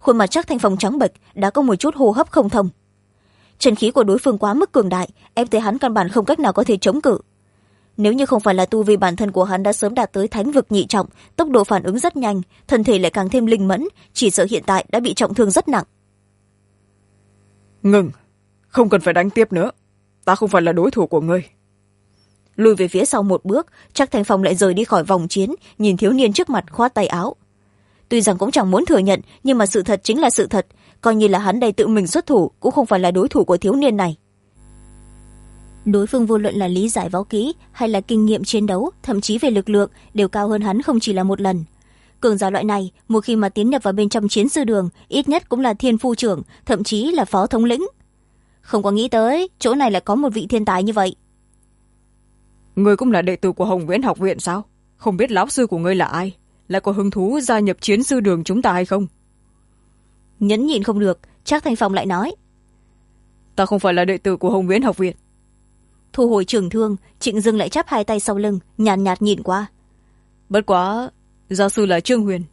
khuôn mặt Trác Thanh Phong trắng bệch, đã có một chút hô hấp không thông. Chân khí của đối phương quá mức cường đại, ép tới hắn căn bản không cách nào có thể chống cự. Nếu như không phải là tu vi bản thân của hắn đã sớm đạt tới thánh vực nhị trọng, tốc độ phản ứng rất nhanh, thân thể lại càng thêm linh mẫn, chỉ sợ hiện tại đã bị trọng thương rất nặng. Ngừng, không cần phải đánh tiếp nữa, ta không phải là đối thủ của ngươi. Lùi về phía sau một bước, Trác Thanh Phong lại rời đi khỏi vòng chiến, nhìn thiếu niên trước mặt khoát tay áo. Tuy rằng cũng chẳng muốn thừa nhận, nhưng mà sự thật chính là sự thật, coi như là hắn đây tự mình xuất thủ cũng không phải là đối thủ của thiếu niên này. Đối phương vô luận là lý giải võ kỹ hay là kinh nghiệm chiến đấu, thậm chí về lực lượng đều cao hơn hắn không chỉ là một lần. Cường giả loại này một khi mà tiến nhập vào bên trong chiến sư đường, ít nhất cũng là thiên phu trưởng, thậm chí là phó thống lĩnh. Không có nghĩ tới chỗ này lại có một vị thiên tài như vậy. Ngươi cũng là đệ tử của Hồng Viễn học viện sao? Không biết lão sư của ngươi là ai, lại có hứng thú gia nhập chiến sư đường chúng ta hay không? Nhẫn nhịn không được, Trác Thanh Phong lại nói. Ta không phải là đệ tử của Hồng Viễn học viện. Thu hồi trường thương, Trịnh Dương lại chắp hai tay sau lưng, nhàn nhạt nhìn qua. Bất quá, gia sư là Trương Huyền.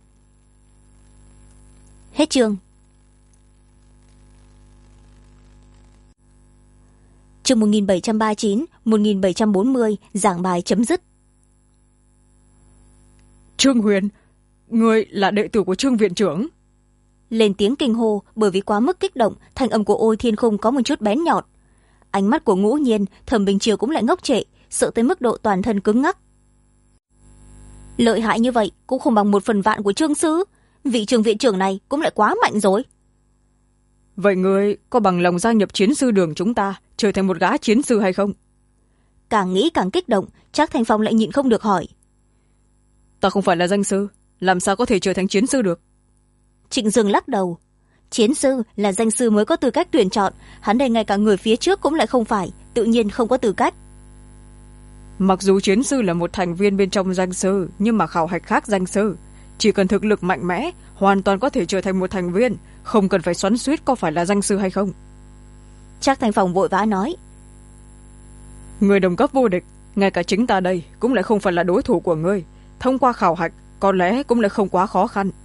Hết chương. Chương 1739, 1740, giảng bài chấm dứt. Trương Huyền, ngươi là đệ tử của Trương viện trưởng. Lên tiếng kinh hô, bởi vì quá mức kích động, thanh âm của Ôi Thiên Khung có một chút bén nhọn. Ánh mắt của Ngũ Nhiên, Thẩm Bình Chiêu cũng lại ngốc trệ, sợ tới mức độ toàn thân cứng ngắc. Lợi hại như vậy cũng không bằng 1/1000 của Trương sư, vị Trương viện trưởng này cũng lại quá mạnh rồi. Vậy ngươi có bằng lòng gia nhập chiến sư đường chúng ta, trở thành một gã chiến sư hay không? Càng nghĩ càng kích động, Trác Thanh Phong lại nhịn không được hỏi. Ta không phải là danh sư, làm sao có thể trở thành chiến sư được? Trịnh Dương lắc đầu. Chiến sư là danh sư mới có tư cách tuyển chọn, hắn đây ngay cả người phía trước cũng lại không phải, tự nhiên không có tư cách. Mặc dù chiến sư là một thành viên bên trong danh sư, nhưng mà khảo hạch khác danh sư. Chỉ cần thực lực mạnh mẽ, hoàn toàn có thể trở thành một thành viên, không cần phải xoắn xuýt có phải là danh sư hay không. Trác Thanh Phong vội vã nói. Người đồng cấp vô địch, ngay cả chính ta đây cũng lại không phải là đối thủ của ngươi. Thông qua khảo hạch, có lẽ cũng lại không quá khó khăn.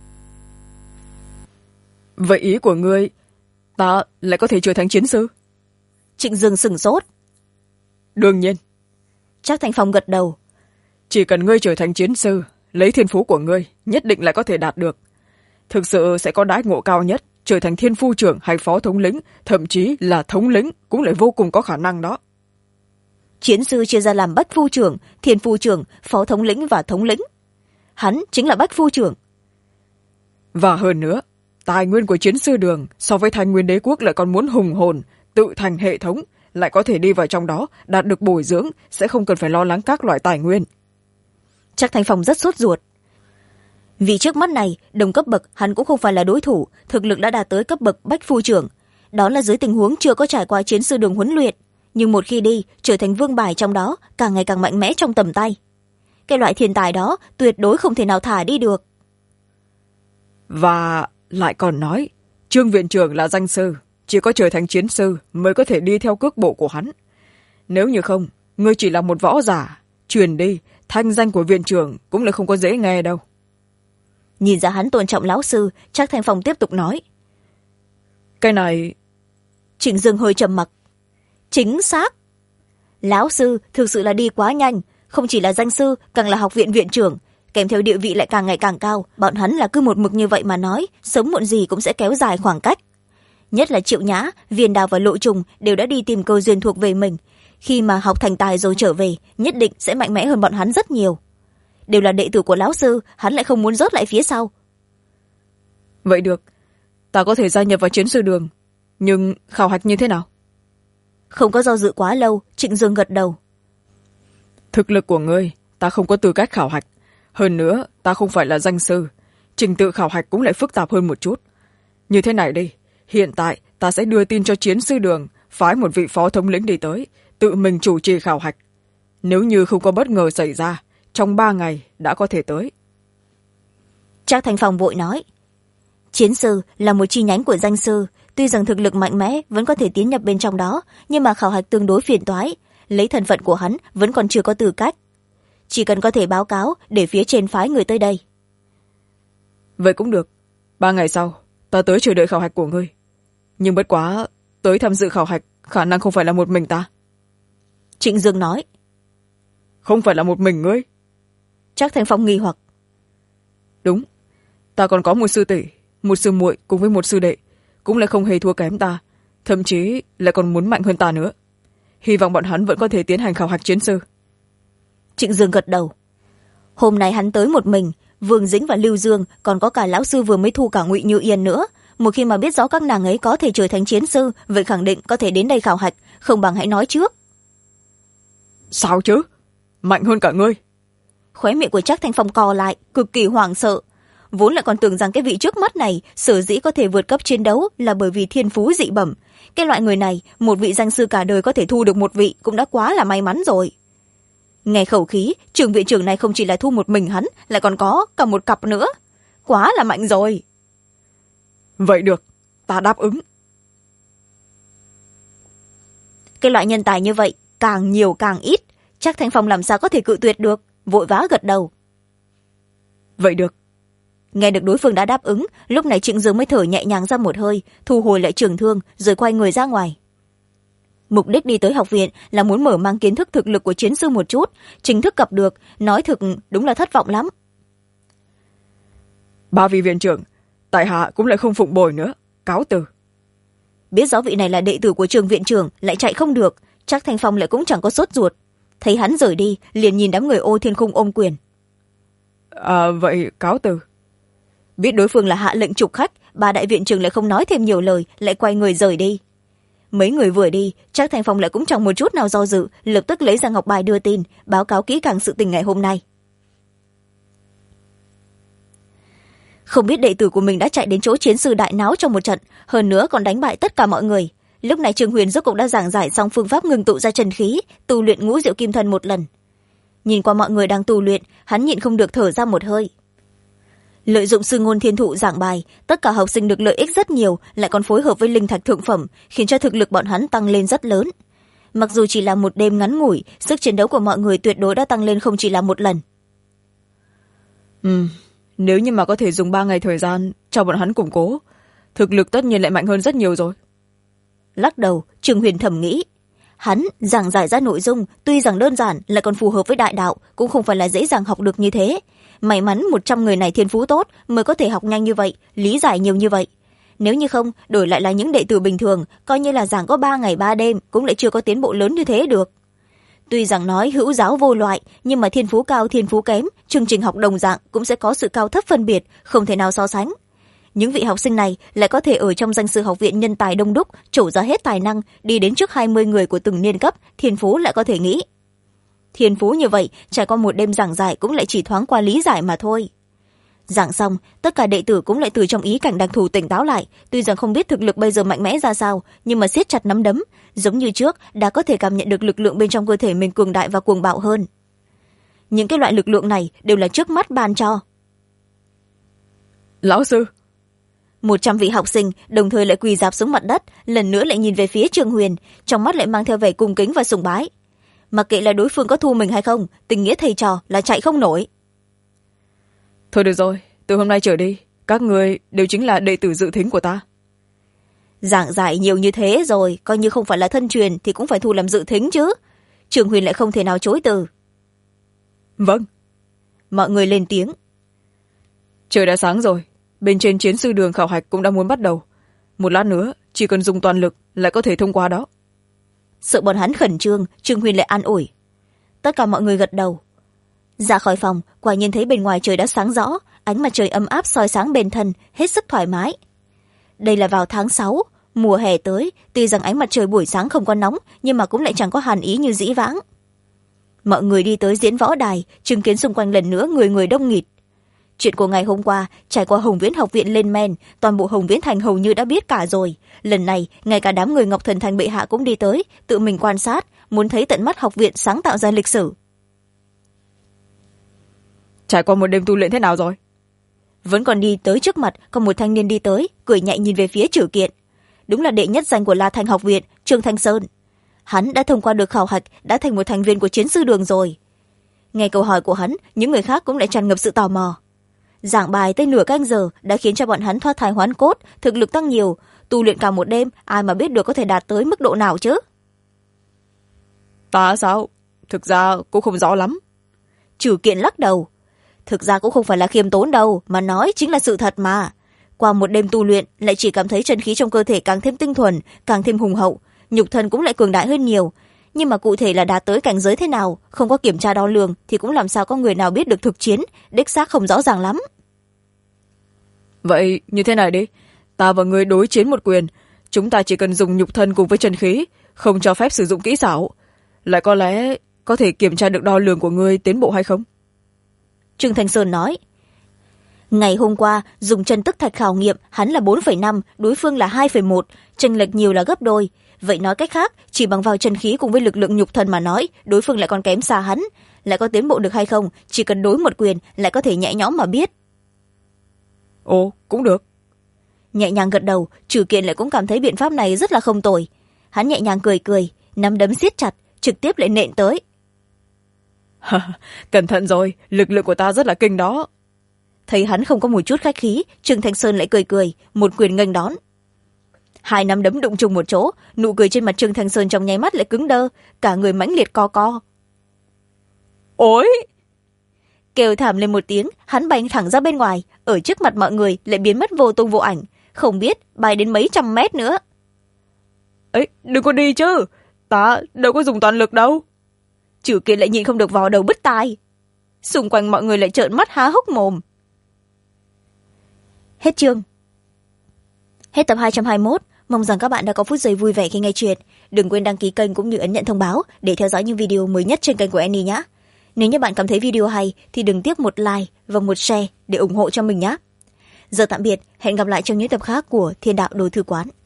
Vậy ý của ngươi, ta lại có thể trở thành chiến sư? Trịnh Dương sửng sốt. Đương nhiên. Trác Thanh Phong gật đầu. Chỉ cần ngươi trở thành chiến sư, lấy thiên phú của ngươi, nhất định lại có thể đạt được. Thực sự sẽ có đãi ngộ cao nhất, trở thành thiên phu trưởng hay phó thống lĩnh, thậm chí là thống lĩnh cũng lại vô cùng có khả năng đó. Chiến sư chia ra làm bách phu trưởng, thiên phu trưởng, phó thống lĩnh và thống lĩnh. Hắn chính là bách phu trưởng. Và hơn nữa, tài nguyên của chiến sư đường so với Thanh Nguyên Đế quốc lại còn muốn hùng hồn, tự thành hệ thống, lại có thể đi vào trong đó, đạt được bồi dưỡng, sẽ không cần phải lo lắng các loại tài nguyên. Trác Thanh Phong rất sốt ruột. Vì trước mắt này, đồng cấp bậc hắn cũng không phải là đối thủ, thực lực đã đạt tới cấp bậc bách phu trưởng. Đó là dưới tình huống chưa có trải qua chiến sư đường huấn luyện, nhưng một khi đi, trở thành vương bài trong đó, càng ngày càng mạnh mẽ trong tầm tay. Cái loại thiên tài đó tuyệt đối không thể nào thả đi được. Và lại còn nói, Trương viện trưởng là danh sư, chỉ có trở thành chiến sư mới có thể đi theo cước bộ của hắn. Nếu như không, ngươi chỉ là một võ giả, truyền đi, thanh danh của viện trưởng cũng là không có dễ nghe đâu. Nhìn ra hắn tôn trọng lão sư, Trác Thanh Phong tiếp tục nói. Cái này... Trịnh Dương hơi trầm mặc. Chính xác. Lão sư thực sự là đi quá nhanh, không chỉ là danh sư, càng là học viện viện trưởng, kèm theo địa vị lại càng ngày càng cao. Bọn hắn là cứ một mực như vậy mà nói, sớm muộn gì cũng sẽ kéo dài khoảng cách. Nhất là Triệu Nhã, Viên Đào và Lộ Trùng đều đã đi tìm cơ duyên thuộc về mình. Khi mà học thành tài rồi trở về, nhất định sẽ mạnh mẽ hơn bọn hắn rất nhiều. Đều là đệ tử của lão sư, hắn lại không muốn rớt lại phía sau. Vậy được, ta có thể gia nhập vào chiến sư đường, nhưng khảo hạch như thế nào? Không có do dự quá lâu, Trịnh Dương gật đầu. Thực lực của ngươi, ta không có tư cách khảo hạch. Hơn nữa, ta không phải là danh sư. Trình tự khảo hạch cũng lại phức tạp hơn một chút. Như thế này đi, hiện tại ta sẽ đưa tin cho chiến sư đường, phái một vị phó thống lĩnh đi tới, tự mình chủ trì khảo hạch. Nếu như không có bất ngờ xảy ra, trong 3 ngày đã có thể tới. Trác Thanh Phong vội nói. Chiến sư là một chi nhánh của danh sư, tuy rằng thực lực mạnh mẽ vẫn có thể tiến nhập bên trong đó, nhưng mà khảo hạch tương đối phiền toái, lấy thân phận của hắn vẫn còn chưa có tư cách. Chỉ cần có thể báo cáo để phía trên phái người tới đây. Vậy cũng được. 3 ngày sau, ta tới chờ đợi khảo hạch của ngươi. Nhưng bất quá, tới tham dự khảo hạch khả năng không phải là một mình ta. Trịnh Dương nói. Không phải là một mình ngươi? Trác Thanh Phong nghi hoặc. Đúng, ta còn có một sư tỷ, một sư muội cùng với một sư đệ, cũng lại không hề thua kém ta, thậm chí lại còn muốn mạnh hơn ta nữa. Hy vọng bọn hắn vẫn có thể tiến hành khảo hạch chiến sư. Trịnh Dương gật đầu. Hôm nay hắn tới một mình, Vương Dĩnh và Lưu Dương, còn có cả lão sư vừa mới thu cả Ngụy Như Yên nữa. Một khi mà biết rõ các nàng ấy có thể trở thành chiến sư, vậy khẳng định có thể đến đây khảo hạch, không bằng hãy nói trước. Sao chứ? Mạnh hơn cả ngươi? Khóe miệng của Trác Thanh Phong co lại, cực kỳ hoảng sợ. Vốn lại còn tưởng rằng cái vị trước mắt này sở dĩ có thể vượt cấp chiến đấu là bởi vì thiên phú dị bẩm. Cái loại người này, một vị danh sư cả đời có thể thu được một vị cũng đã quá là may mắn rồi. Nghe khẩu khí, trường viện trưởng này không chỉ là thu một mình hắn, lại còn có cả một cặp nữa. Quá là mạnh rồi. Vậy được, ta đáp ứng. Cái loại nhân tài như vậy, càng nhiều càng ít. Trác Thanh Phong làm sao có thể cự tuyệt được, vội vã gật đầu. Vậy được. Nghe được đối phương đã đáp ứng, lúc này Trịnh Dương mới thở nhẹ nhàng ra một hơi, thu hồi lại trường thương, rồi quay người ra ngoài. Mục đích đi tới học viện là muốn mở mang kiến thức thực lực của chiến sư một chút, chính thức gặp được, nói thực đúng là thất vọng lắm. Ba vị viện trưởng, tại hạ cũng lại không phụng bồi nữa, cáo từ. Biết rõ vị này là đệ tử của trường viện trưởng, lại chạy không được, Trác Thanh Phong lại cũng chẳng có sốt ruột. Thấy hắn rời đi, liền nhìn đám người Ô Thiên Khung ôm quyền. Vậy cáo từ. Biết đối phương là hạ lệnh trục khách, ba đại viện trưởng lại không nói thêm nhiều lời, lại quay người rời đi. Mấy người vừa đi, Trác Thanh Phong lại cũng chẳng một chút nào do dự, lập tức lấy ra ngọc bài đưa tin, báo cáo kỹ càng sự tình ngày hôm nay. Không biết đệ tử của mình đã chạy đến chỗ chiến sư đại náo trong một trận, hơn nữa còn đánh bại tất cả mọi người. Lúc này Trương Huyền rốt cục đã giảng giải xong phương pháp ngừng tụ ra chân khí, tu luyện ngũ diệu kim thân một lần. Nhìn qua mọi người đang tu luyện, hắn nhịn không được thở ra một hơi. Lợi dụng sư ngôn thiên thụ giảng bài, tất cả học sinh được lợi ích rất nhiều, lại còn phối hợp với linh thạch thượng phẩm, khiến cho thực lực bọn hắn tăng lên rất lớn. Mặc dù chỉ là một đêm ngắn ngủi, sức chiến đấu của mọi người tuyệt đối đã tăng lên không chỉ là một lần. Nếu như mà có thể dùng 3 ngày thời gian cho bọn hắn củng cố, thực lực tất nhiên lại mạnh hơn rất nhiều rồi. Lắc đầu, Trương Huyền thầm nghĩ. Hắn giảng giải ra nội dung, tuy rằng đơn giản lại còn phù hợp với đại đạo, cũng không phải là dễ dàng học được như thế. May mắn 100 người này thiên phú tốt mới có thể học nhanh như vậy, lý giải nhiều như vậy. Nếu như không, đổi lại là những đệ tử bình thường, coi như là giảng có 3 ngày 3 đêm, cũng lại chưa có tiến bộ lớn như thế được. Tuy rằng nói hữu giáo vô loại, nhưng mà thiên phú cao thiên phú kém, chương trình học đồng dạng cũng sẽ có sự cao thấp phân biệt, không thể nào so sánh. Những vị học sinh này lại có thể ở trong danh sư học viện nhân tài đông đúc, trổ ra hết tài năng, đi đến trước 20 người của từng niên cấp, thiên phú lại có thể nghĩ. Thiên phú như vậy, trải qua một đêm giảng giải cũng lại chỉ thoáng qua lý giải mà thôi. Giảng xong, tất cả đệ tử cũng lại từ trong ý cảnh đặc thù tỉnh táo lại, tuy rằng không biết thực lực bây giờ mạnh mẽ ra sao, nhưng mà siết chặt nắm đấm, giống như trước, đã có thể cảm nhận được lực lượng bên trong cơ thể mình cường đại và cuồng bạo hơn. Những cái loại lực lượng này đều là trước mắt ban cho. Lão sư! 100 vị học sinh đồng thời lại quỳ rạp xuống mặt đất, lần nữa lại nhìn về phía Trương Huyền, trong mắt lại mang theo vẻ cung kính và sùng bái. Mặc kệ là đối phương có thu mình hay không, tình nghĩa thầy trò là chạy không nổi. Thôi được rồi, từ hôm nay trở đi, các người đều chính là đệ tử dự thính của ta. Giảng giải nhiều như thế rồi, coi như không phải là thân truyền thì cũng phải thu làm dự thính chứ. Trương Huyền lại không thể nào chối từ. Vâng. Mọi người lên tiếng. Trời đã sáng rồi, bên trên chiến sư đường khảo hạch cũng đã muốn bắt đầu. Một lát nữa, chỉ cần dùng toàn lực lại có thể thông qua đó. Sợ bọn hắn khẩn trương, Trương Huyền lại an ủi. Tất cả mọi người gật đầu. Ra khỏi phòng, quả nhiên thấy bên ngoài trời đã sáng rõ, ánh mặt trời ấm áp soi sáng bên thân, hết sức thoải mái. Đây là vào tháng 6, mùa hè tới, tuy rằng ánh mặt trời buổi sáng không có nóng, nhưng mà cũng lại chẳng có hàn ý như dĩ vãng. Mọi người đi tới diễn võ đài, chứng kiến xung quanh lần nữa người người đông nghịt. Chuyện của ngày hôm qua, trải qua Hồng Viễn học viện lên men, toàn bộ Hồng Viễn thành hầu như đã biết cả rồi. Lần này, ngay cả đám người Ngọc Thần Thành bệ hạ cũng đi tới, tự mình quan sát, muốn thấy tận mắt học viện sáng tạo ra lịch sử. Trải qua một đêm tu luyện thế nào rồi? Vẫn còn đi tới trước mặt, có một thanh niên đi tới, cười nhẹ nhìn về phía Trử Kiện. Đúng là đệ nhất danh của La Thành học viện, Trương Thanh Sơn. Hắn đã thông qua được khảo hạch, đã thành một thành viên của chiến sư đường rồi. Nghe câu hỏi của hắn, những người khác cũng lại tràn ngập sự tò mò. giảng bài tới nửa canh giờ đã khiến cho bọn hắn thoát thai hoán cốt, thực lực tăng nhiều. Tu luyện cả một đêm, ai mà biết được có thể đạt tới mức độ nào chứ? Ta sao? Thực ra cũng không rõ lắm. Trừ Kiện lắc đầu. Thực ra cũng không phải là khiêm tốn đâu, mà nói chính là sự thật mà. Qua một đêm tu luyện, lại chỉ cảm thấy chân khí trong cơ thể càng thêm tinh thuần, càng thêm hùng hậu, nhục thân cũng lại cường đại hơn nhiều. Nhưng mà cụ thể là đạt tới cảnh giới thế nào, không có kiểm tra đo lường thì cũng làm sao có người nào biết được thực chiến, đích xác không rõ ràng lắm. Vậy như thế này đi, ta và ngươi đối chiến một quyền, chúng ta chỉ cần dùng nhục thân cùng với chân khí, không cho phép sử dụng kỹ xảo. Lại có lẽ có thể kiểm tra được đo lường của ngươi tiến bộ hay không? Trương Thanh Sơn nói. Ngày hôm qua, dùng chân tức thạch khảo nghiệm, hắn là 4,5, đối phương là 2,1, chênh lệch nhiều là gấp đôi. Vậy nói cách khác, chỉ bằng vào chân khí cùng với lực lượng nhục thân mà nói, đối phương lại còn kém xa hắn. Lại có tiến bộ được hay không, chỉ cần đối một quyền, lại có thể nhẹ nhõm mà biết. Ồ, cũng được. Nhẹ nhàng gật đầu, Trừ Kiện lại cũng cảm thấy biện pháp này rất là không tồi. Hắn nhẹ nhàng cười cười, nắm đấm siết chặt, trực tiếp lại nện tới. Cẩn thận rồi, lực lượng của ta rất là kinh đó. Thấy hắn không có một chút khách khí, Trương Thanh Sơn lại cười cười, một quyền nghênh đón. Hai nắm đấm đụng chung một chỗ, nụ cười trên mặt Trương Thanh Sơn trong nháy mắt lại cứng đơ, cả người mãnh liệt co co. Ôi! Kêu thảm lên một tiếng, hắn bay thẳng ra bên ngoài, ở trước mặt mọi người lại biến mất vô tung vô ảnh, không biết bay đến mấy trăm mét nữa. Ấy, đừng có đi chứ, ta đâu có dùng toàn lực đâu. Trừ Kiện lại nhìn không được vào đầu bứt tai. Xung quanh mọi người lại trợn mắt há hốc mồm. Hết chương. Hết tập 221. Mong rằng các bạn đã có phút giây vui vẻ khi nghe chuyện. Đừng quên đăng ký kênh cũng như ấn nhận thông báo để theo dõi những video mới nhất trên kênh của Annie nhé. Nếu như bạn cảm thấy video hay thì đừng tiếc một like và một share để ủng hộ cho mình nhé. Giờ tạm biệt, hẹn gặp lại trong những tập khác của Thiên Đạo Đồ Thư Quán.